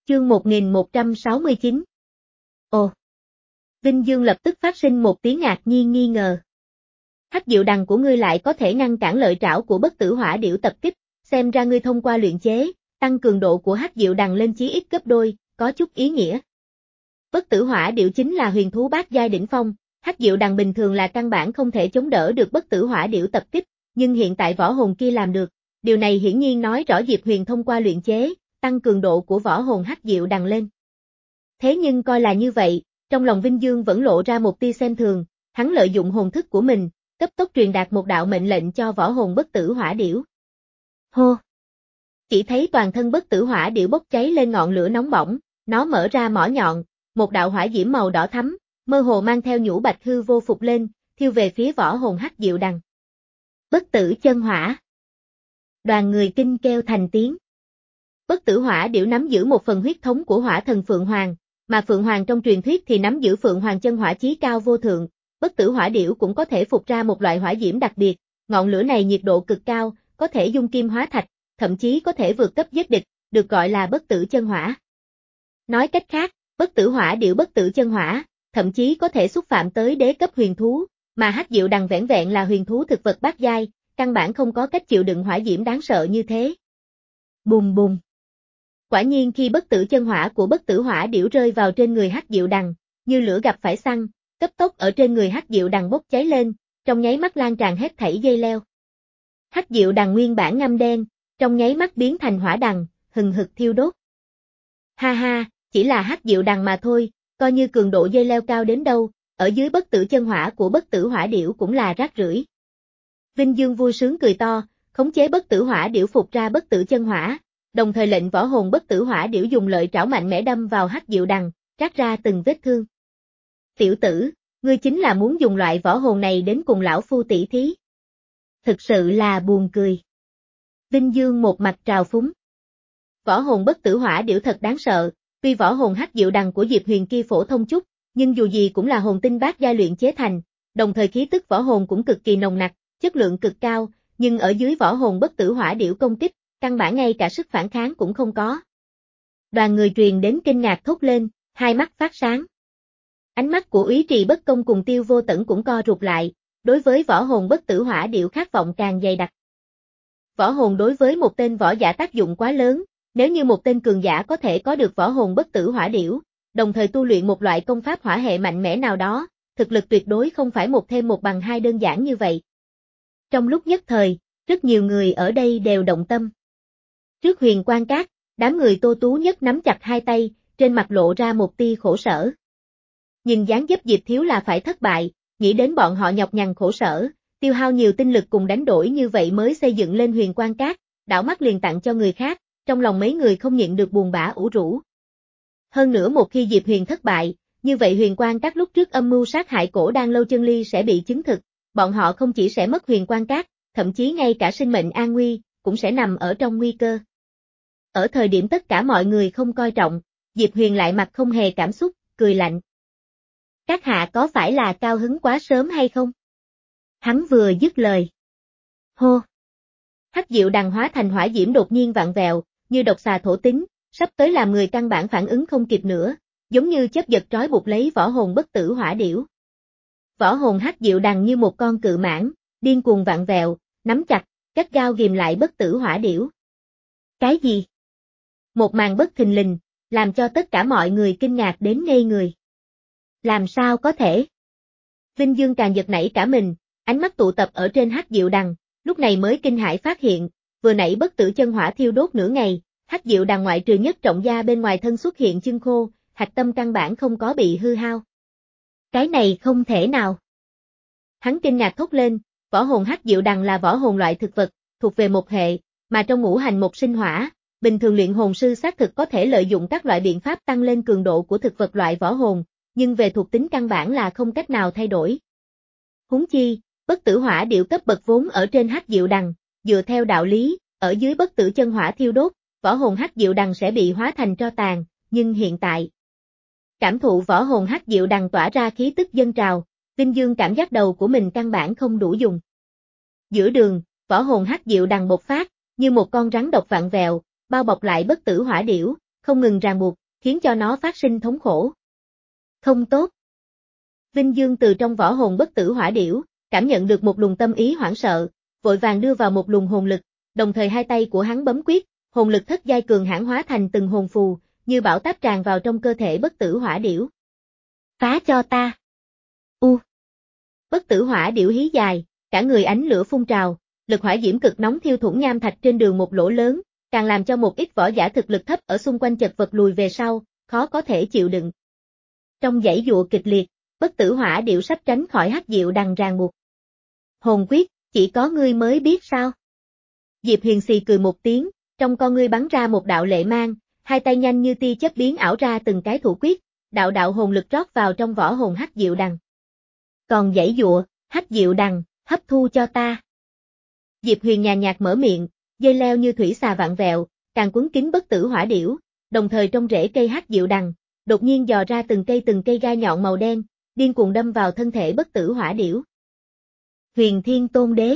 Chương một nghìn một trăm sáu mươi chín. Ồ! Vinh Dương lập tức phát sinh một tiếng ngạc nhiên nghi ngờ. Hắc diệu đằng của ngươi lại có thể ngăn cản lợi trảo của bất tử hỏa điểu tập kích, xem ra ngươi thông qua luyện chế, tăng cường độ của hắc diệu đằng lên chí ít gấp đôi, có chút ý nghĩa. Bất tử hỏa điểu chính là huyền thú bát giai đỉnh phong, hắc diệu đằng bình thường là căn bản không thể chống đỡ được bất tử hỏa điểu tập kích, nhưng hiện tại võ hồn kia làm được, điều này hiển nhiên nói rõ Diệp Huyền thông qua luyện chế, tăng cường độ của võ hồn hắc diệu đằng lên. Thế nhưng coi là như vậy, trong lòng Vinh Dương vẫn lộ ra một tia xem thường, hắn lợi dụng hồn thức của mình, cấp tốc truyền đạt một đạo mệnh lệnh cho võ hồn bất tử hỏa điểu. Hô! Chỉ thấy toàn thân bất tử hỏa điểu bốc cháy lên ngọn lửa nóng bỏng, nó mở ra mỏ nhọn, một đạo hỏa diễm màu đỏ thắm, mơ hồ mang theo nhũ bạch hư vô phục lên, thiêu về phía võ hồn hắc diệu đằng. Bất tử chân hỏa! Đoàn người kinh kêu thành tiếng. Bất tử hỏa điểu nắm giữ một phần huyết thống của hỏa thần Phượng Hoàng, mà Phượng Hoàng trong truyền thuyết thì nắm giữ Phượng Hoàng chân hỏa chí cao vô thượng, bất tử hỏa điểu cũng có thể phục ra một loại hỏa diễm đặc biệt, ngọn lửa này nhiệt độ cực cao, có thể dung kim hóa thạch, thậm chí có thể vượt cấp giết địch, được gọi là bất tử chân hỏa. Nói cách khác, bất tử hỏa điểu bất tử chân hỏa, thậm chí có thể xúc phạm tới đế cấp huyền thú, mà hắc diệu đằng vẻn vẹn là huyền thú thực vật bát giai, căn bản không có cách chịu đựng hỏa diễm đáng sợ như thế. Bùm bùm. Quả nhiên khi bất tử chân hỏa của bất tử hỏa điểu rơi vào trên người hắc diệu đằng, như lửa gặp phải xăng, cấp tốc ở trên người hắc diệu đằng bốc cháy lên, trong nháy mắt lan tràn hết thảy dây leo. Hắc diệu đằng nguyên bản ngăm đen, trong nháy mắt biến thành hỏa đằng, hừng hực thiêu đốt. Ha ha, chỉ là hắc diệu đằng mà thôi, coi như cường độ dây leo cao đến đâu, ở dưới bất tử chân hỏa của bất tử hỏa điểu cũng là rác rưởi. Vinh Dương vui sướng cười to, khống chế bất tử hỏa điểu phục ra bất tử chân hỏa, đồng thời lệnh võ hồn bất tử hỏa điểu dùng lợi trảo mạnh mẽ đâm vào hắc diệu đằng, rát ra từng vết thương. Tiểu tử, ngươi chính là muốn dùng loại võ hồn này đến cùng lão phu tỷ thí. Thực sự là buồn cười. Vinh Dương một mặt trào phúng. Võ hồn bất tử hỏa điểu thật đáng sợ, tuy võ hồn hắc diệu đằng của Diệp Huyền kia phổ thông chút, nhưng dù gì cũng là hồn tinh bát giai luyện chế thành, đồng thời khí tức võ hồn cũng cực kỳ nồng nặc, chất lượng cực cao, nhưng ở dưới võ hồn bất tử hỏa điểu công kích, căn bản ngay cả sức phản kháng cũng không có. Đoàn người truyền đến kinh ngạc thốt lên, hai mắt phát sáng. Ánh mắt của Úy Trì Bất Công cùng Tiêu Vô Tẩn cũng co rụt lại, đối với võ hồn bất tử hỏa điểu khát vọng càng dày đặc. Võ hồn đối với một tên võ giả tác dụng quá lớn, nếu như một tên cường giả có thể có được võ hồn bất tử hỏa điểu, đồng thời tu luyện một loại công pháp hỏa hệ mạnh mẽ nào đó, thực lực tuyệt đối không phải một thêm một bằng hai đơn giản như vậy. Trong lúc nhất thời, rất nhiều người ở đây đều động tâm. Trước Huyền Quan Các, đám người Tô Tú Nhất nắm chặt hai tay, trên mặt lộ ra một tia khổ sở. Nhìn dáng dấp Diệp Thiếu là phải thất bại, nghĩ đến bọn họ nhọc nhằn khổ sở, tiêu hao nhiều tinh lực cùng đánh đổi như vậy mới xây dựng lên Huyền Quan Các, đảo mắt liền tặng cho người khác, trong lòng mấy người không nhịn được buồn bã ủ rũ. Hơn nữa một khi Diệp Huyền thất bại, như vậy Huyền Quan Các lúc trước âm mưu sát hại Cổ Đan Lâu Chân Ly sẽ bị chứng thực, bọn họ không chỉ sẽ mất Huyền Quan Các, thậm chí ngay cả sinh mệnh an nguy, cũng sẽ nằm ở trong nguy cơ. Ở thời điểm tất cả mọi người không coi trọng, Diệp Huyền lại mặt không hề cảm xúc, cười lạnh. Các hạ có phải là cao hứng quá sớm hay không? Hắn vừa dứt lời. Hô! Hắc diệu đằng hóa thành hỏa diễm đột nhiên vặn vẹo, như độc xà thổ tính, sắp tới làm người căn bản phản ứng không kịp nữa, giống như chớp giật trói buộc lấy võ hồn bất tử hỏa điểu. Võ hồn hắc diệu đằng như một con cự mãng, điên cuồng vặn vẹo, nắm chặt, gắt gao ghìm lại bất tử hỏa điểu. Cái gì? Một màn bất thình lình, làm cho tất cả mọi người kinh ngạc đến ngây người. Làm sao có thể? Vinh Dương càng giật nảy cả mình, ánh mắt tụ tập ở trên hắc diệu đằng, lúc này mới kinh hãi phát hiện, vừa nãy bất tử chân hỏa thiêu đốt nửa ngày, hắc diệu đằng ngoại trừ nhất trọng da bên ngoài thân xuất hiện chân khô, hạch tâm căn bản không có bị hư hao. Cái này không thể nào. Hắn kinh ngạc thốt lên, võ hồn hắc diệu đằng là võ hồn loại thực vật, thuộc về một hệ, mà trong ngũ hành một sinh hỏa, bình thường luyện hồn sư xác thực có thể lợi dụng các loại biện pháp tăng lên cường độ của thực vật loại võ hồn, nhưng về thuộc tính căn bản là không cách nào thay đổi. Huống chi, bất tử hỏa điệu cấp bậc vốn ở trên hắc diệu đằng, dựa theo đạo lý, ở dưới bất tử chân hỏa thiêu đốt, võ hồn hắc diệu đằng sẽ bị hóa thành tro tàn, nhưng hiện tại, cảm thụ võ hồn hắc diệu đằng tỏa ra khí tức dâng trào, Vinh Dương cảm giác đầu của mình căn bản không đủ dùng. Giữa đường, võ hồn hắc diệu đằng bộc phát, như một con rắn độc vạn vẹo, bao bọc lại bất tử hỏa điểu, không ngừng ràng buộc, khiến cho nó phát sinh thống khổ. Không tốt. Vinh Dương từ trong võ hồn bất tử hỏa điểu, cảm nhận được một luồng tâm ý hoảng sợ, vội vàng đưa vào một luồng hồn lực, đồng thời hai tay của hắn bấm quyết, hồn lực thất giai cường hãn hóa thành từng hồn phù, như bão táp tràn vào trong cơ thể bất tử hỏa điểu. Phá cho ta. U. Bất tử hỏa điểu hí dài, cả người ánh lửa phun trào, lực hỏa diễm cực nóng thiêu thủng nham thạch trên đường một lỗ lớn, càng làm cho một ít võ giả thực lực thấp ở xung quanh chật vật lùi về sau, khó có thể chịu đựng. Trong dãy dụa kịch liệt, bất tử hỏa điểu sắp tránh khỏi hắc diệu đằng ràng buộc. Hồn quyết, chỉ có ngươi mới biết sao? Diệp Huyền xì cười một tiếng, trong con ngươi bắn ra một đạo lệ mang, hai tay nhanh như tia chớp biến ảo ra từng cái thủ quyết, đạo đạo hồn lực rót vào trong võ hồn hắc diệu đằng. Còn dãy dụa, hắc diệu đằng, hấp thu cho ta. Diệp Huyền nhàn nhạt mở miệng, dây leo như thủy xà vạn vẹo, càng quấn kín bất tử hỏa điểu, đồng thời trong rễ cây hắc diệu đằng, đột nhiên dò ra từng cây từng cây gai nhọn màu đen, điên cuồng đâm vào thân thể bất tử hỏa điểu. Huyền Thiên Tôn Đế.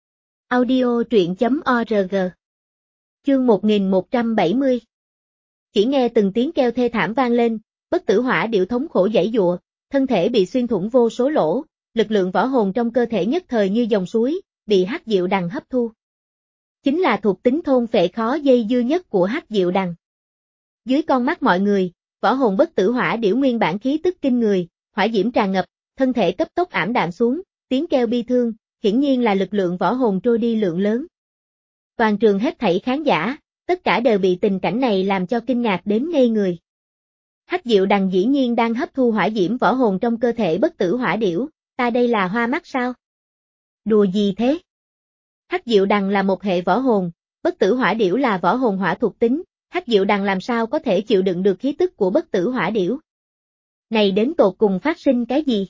Audio truyện chấm org. Chương một nghìn một trăm bảy mươi. Chỉ nghe từng tiếng kêu thê thảm vang lên, bất tử hỏa điểu thống khổ giãy giụa, thân thể bị xuyên thủng vô số lỗ, lực lượng võ hồn trong cơ thể nhất thời như dòng suối, bị hắc diệu đằng hấp thu. Chính là thuộc tính thôn phệ khó dây dưa nhất của hắc diệu đằng. Dưới con mắt mọi người, võ hồn bất tử hỏa điểu nguyên bản khí tức kinh người, hỏa diễm tràn ngập, thân thể cấp tốc ảm đạm xuống, tiếng kêu bi thương, hiển nhiên là lực lượng võ hồn trôi đi lượng lớn. Toàn trường hết thảy khán giả, tất cả đều bị tình cảnh này làm cho kinh ngạc đến ngây người. Hắc diệu đằng dĩ nhiên đang hấp thu hỏa diễm võ hồn trong cơ thể bất tử hỏa điểu, ta đây là hoa mắt sao? Đùa gì thế? Hắc diệu đằng là một hệ võ hồn, bất tử hỏa điểu là võ hồn hỏa thuộc tính, hắc diệu đằng làm sao có thể chịu đựng được khí tức của bất tử hỏa điểu? Này đến tột cùng phát sinh cái gì?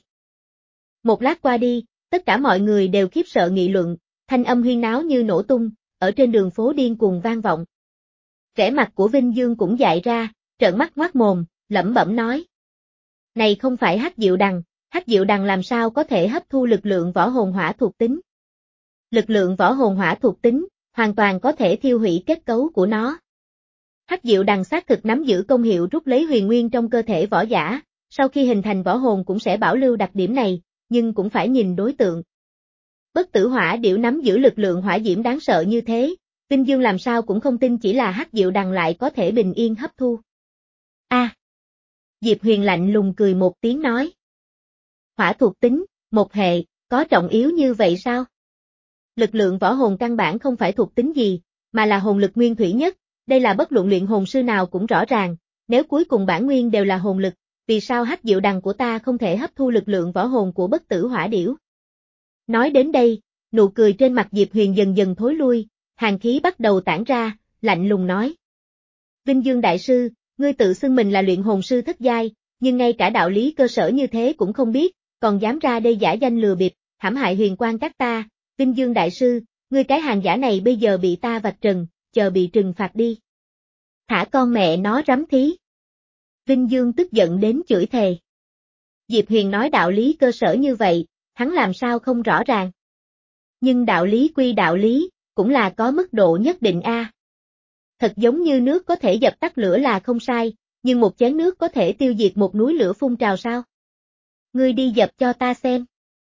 Một lát qua đi, tất cả mọi người đều khiếp sợ nghị luận, thanh âm huyên náo như nổ tung, ở trên đường phố điên cuồng vang vọng. Vẻ mặt của Vinh Dương cũng dại ra, trợn mắt ngoác mồm, lẩm bẩm nói. Này không phải hắc diệu đằng, hắc diệu đằng làm sao có thể hấp thu lực lượng võ hồn hỏa thuộc tính? Lực lượng võ hồn hỏa thuộc tính, hoàn toàn có thể thiêu hủy kết cấu của nó. Hắc diệu đằng xác thực nắm giữ công hiệu rút lấy huyền nguyên trong cơ thể võ giả, sau khi hình thành võ hồn cũng sẽ bảo lưu đặc điểm này, nhưng cũng phải nhìn đối tượng. Bất tử hỏa điểu nắm giữ lực lượng hỏa diễm đáng sợ như thế, Vinh Dương làm sao cũng không tin chỉ là hắc diệu đằng lại có thể bình yên hấp thu. A. À, Diệp Huyền lạnh lùng cười một tiếng nói. Hỏa thuộc tính, một hệ, có trọng yếu như vậy sao? Lực lượng võ hồn căn bản không phải thuộc tính gì, mà là hồn lực nguyên thủy nhất, đây là bất luận luyện hồn sư nào cũng rõ ràng, nếu cuối cùng bản nguyên đều là hồn lực, vì sao hắc diệu đằng của ta không thể hấp thu lực lượng võ hồn của bất tử hỏa điểu? Nói đến đây, nụ cười trên mặt Diệp Huyền dần dần thối lui, hàn khí bắt đầu tản ra, lạnh lùng nói. Vinh Dương đại sư, ngươi tự xưng mình là luyện hồn sư thất giai, nhưng ngay cả đạo lý cơ sở như thế cũng không biết, còn dám ra đây giả danh lừa bịp, hãm hại huyền quan các ta. Vinh Dương đại sư, ngươi cái hàng giả này bây giờ bị ta vạch trần, chờ bị trừng phạt đi. Thả con mẹ nó rắm thí. Vinh Dương tức giận đến chửi thề. Diệp Huyền nói đạo lý cơ sở như vậy, hắn làm sao không rõ ràng. Nhưng đạo lý quy đạo lý, cũng là có mức độ nhất định a. À. Thật giống như nước có thể dập tắt lửa là không sai, nhưng một chén nước có thể tiêu diệt một núi lửa phun trào sao? Ngươi đi dập cho ta xem.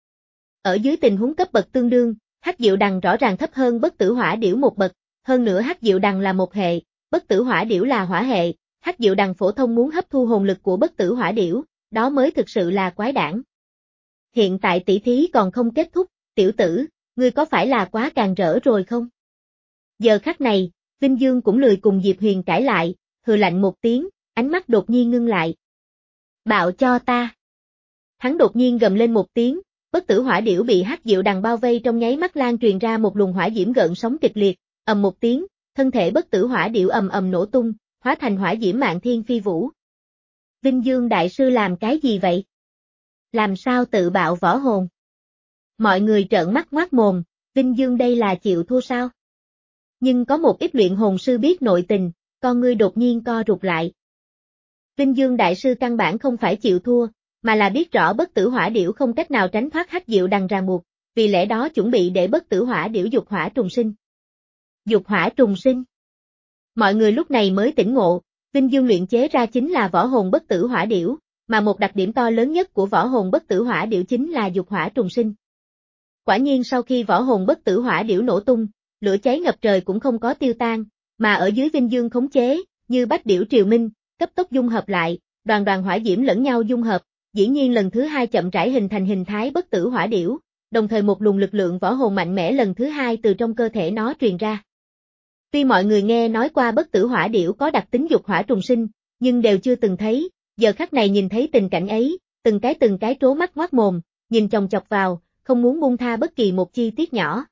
Ở dưới tình huống cấp bậc tương đương, hắc diệu đằng rõ ràng thấp hơn bất tử hỏa điểu một bậc, hơn nữa hắc diệu đằng là một hệ, bất tử hỏa điểu là hỏa hệ, hắc diệu đằng phổ thông muốn hấp thu hồn lực của bất tử hỏa điểu, đó mới thực sự là quái đản. Hiện tại tỷ thí còn không kết thúc, tiểu tử, ngươi có phải là quá càng rỡ rồi không? Giờ khắc này, Vinh Dương cũng lười cùng Diệp Huyền cãi lại, hừ lạnh một tiếng, ánh mắt đột nhiên ngưng lại. Bạo cho ta. Hắn đột nhiên gầm lên một tiếng, bất tử hỏa điểu bị hắc diệu đằng bao vây trong nháy mắt lan truyền ra một luồng hỏa diễm gợn sóng kịch liệt, ầm một tiếng, thân thể bất tử hỏa điểu ầm ầm nổ tung, hóa thành hỏa diễm mạn thiên phi vũ. Vinh Dương đại sư làm cái gì vậy? Làm sao tự bạo võ hồn? Mọi người trợn mắt ngoác mồm, Vinh Dương đây là chịu thua sao? Nhưng có một ít luyện hồn sư biết nội tình, con ngươi đột nhiên co rụt lại. Vinh Dương đại sư căn bản không phải chịu thua, mà là biết rõ bất tử hỏa điểu không cách nào tránh thoát hắc diệu đằng ràng buộc, vì lẽ đó chuẩn bị để bất tử hỏa điểu dục hỏa trùng sinh. Dục hỏa trùng sinh. Mọi người lúc này mới tỉnh ngộ, Vinh Dương luyện chế ra chính là võ hồn bất tử hỏa điểu, mà một đặc điểm to lớn nhất của võ hồn bất tử hỏa điểu chính là dục hỏa trùng sinh. Quả nhiên sau khi võ hồn bất tử hỏa điểu nổ tung, lửa cháy ngập trời cũng không có tiêu tan, mà ở dưới Vinh Dương khống chế, như bách điểu triều minh, cấp tốc dung hợp lại, đoàn đoàn hỏa diễm lẫn nhau dung hợp, dĩ nhiên lần thứ hai chậm rãi hình thành hình thái bất tử hỏa điểu, đồng thời một luồng lực lượng võ hồn mạnh mẽ lần thứ hai từ trong cơ thể nó truyền ra. Tuy mọi người nghe nói qua bất tử hỏa điểu có đặc tính dục hỏa trùng sinh, nhưng đều chưa từng thấy, giờ khắc này nhìn thấy tình cảnh ấy, từng cái từng cái trố mắt ngoác mồm, nhìn chòng chọc vào, không muốn buông tha bất kỳ một chi tiết nhỏ.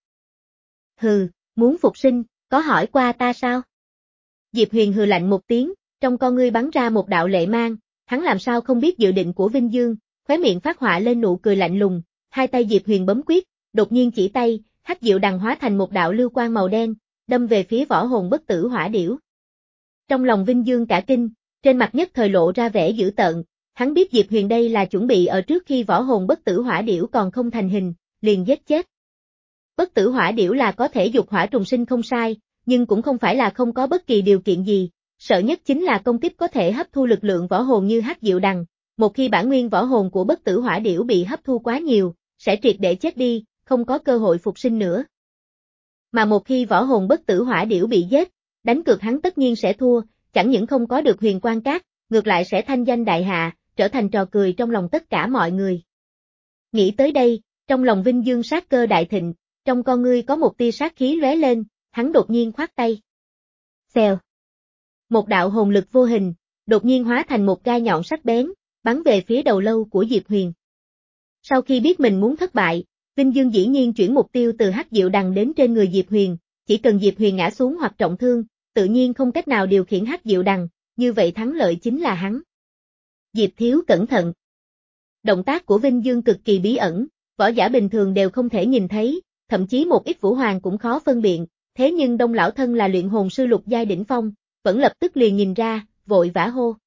Hừ, muốn phục sinh, có hỏi qua ta sao? Diệp Huyền hừ lạnh một tiếng, trong con ngươi bắn ra một đạo lệ mang, hắn làm sao không biết dự định của Vinh Dương, khóe miệng phát họa lên nụ cười lạnh lùng, hai tay Diệp Huyền bấm quyết, đột nhiên chỉ tay, hắc diệu đằng hóa thành một đạo lưu quang màu đen, đâm về phía võ hồn bất tử hỏa điểu. Trong lòng Vinh Dương cả kinh, trên mặt nhất thời lộ ra vẻ dữ tợn, hắn biết Diệp Huyền đây là chuẩn bị ở trước khi võ hồn bất tử hỏa điểu còn không thành hình, liền giết chết. Bất tử hỏa điểu là có thể dục hỏa trùng sinh không sai, nhưng cũng không phải là không có bất kỳ điều kiện gì, sợ nhất chính là công kích có thể hấp thu lực lượng võ hồn như hắc diệu đằng, một khi bản nguyên võ hồn của bất tử hỏa điểu bị hấp thu quá nhiều, sẽ triệt để chết đi, không có cơ hội phục sinh nữa. Mà một khi võ hồn bất tử hỏa điểu bị giết, đánh cược hắn tất nhiên sẽ thua, chẳng những không có được huyền quan cát, ngược lại sẽ thanh danh đại hạ, trở thành trò cười trong lòng tất cả mọi người. Nghĩ tới đây, trong lòng Vinh Dương sát cơ đại thịnh, trong con ngươi có một tia sát khí lóe lên, hắn đột nhiên khoát tay. Xèo. Một đạo hồn lực vô hình, đột nhiên hóa thành một gai nhọn sắc bén, bắn về phía đầu lâu của Diệp Huyền. Sau khi biết mình muốn thất bại, Vinh Dương dĩ nhiên chuyển mục tiêu từ hắc diệu đằng đến trên người Diệp Huyền, chỉ cần Diệp Huyền ngã xuống hoặc trọng thương, tự nhiên không cách nào điều khiển hắc diệu đằng, như vậy thắng lợi chính là hắn. Diệp thiếu cẩn thận. Động tác của Vinh Dương cực kỳ bí ẩn, võ giả bình thường đều không thể nhìn thấy, thậm chí một ít vũ hoàng cũng khó phân biện, thế nhưng Đông lão thân là luyện hồn sư lục giai đỉnh phong, vẫn lập tức liền nhìn ra, vội vã hô.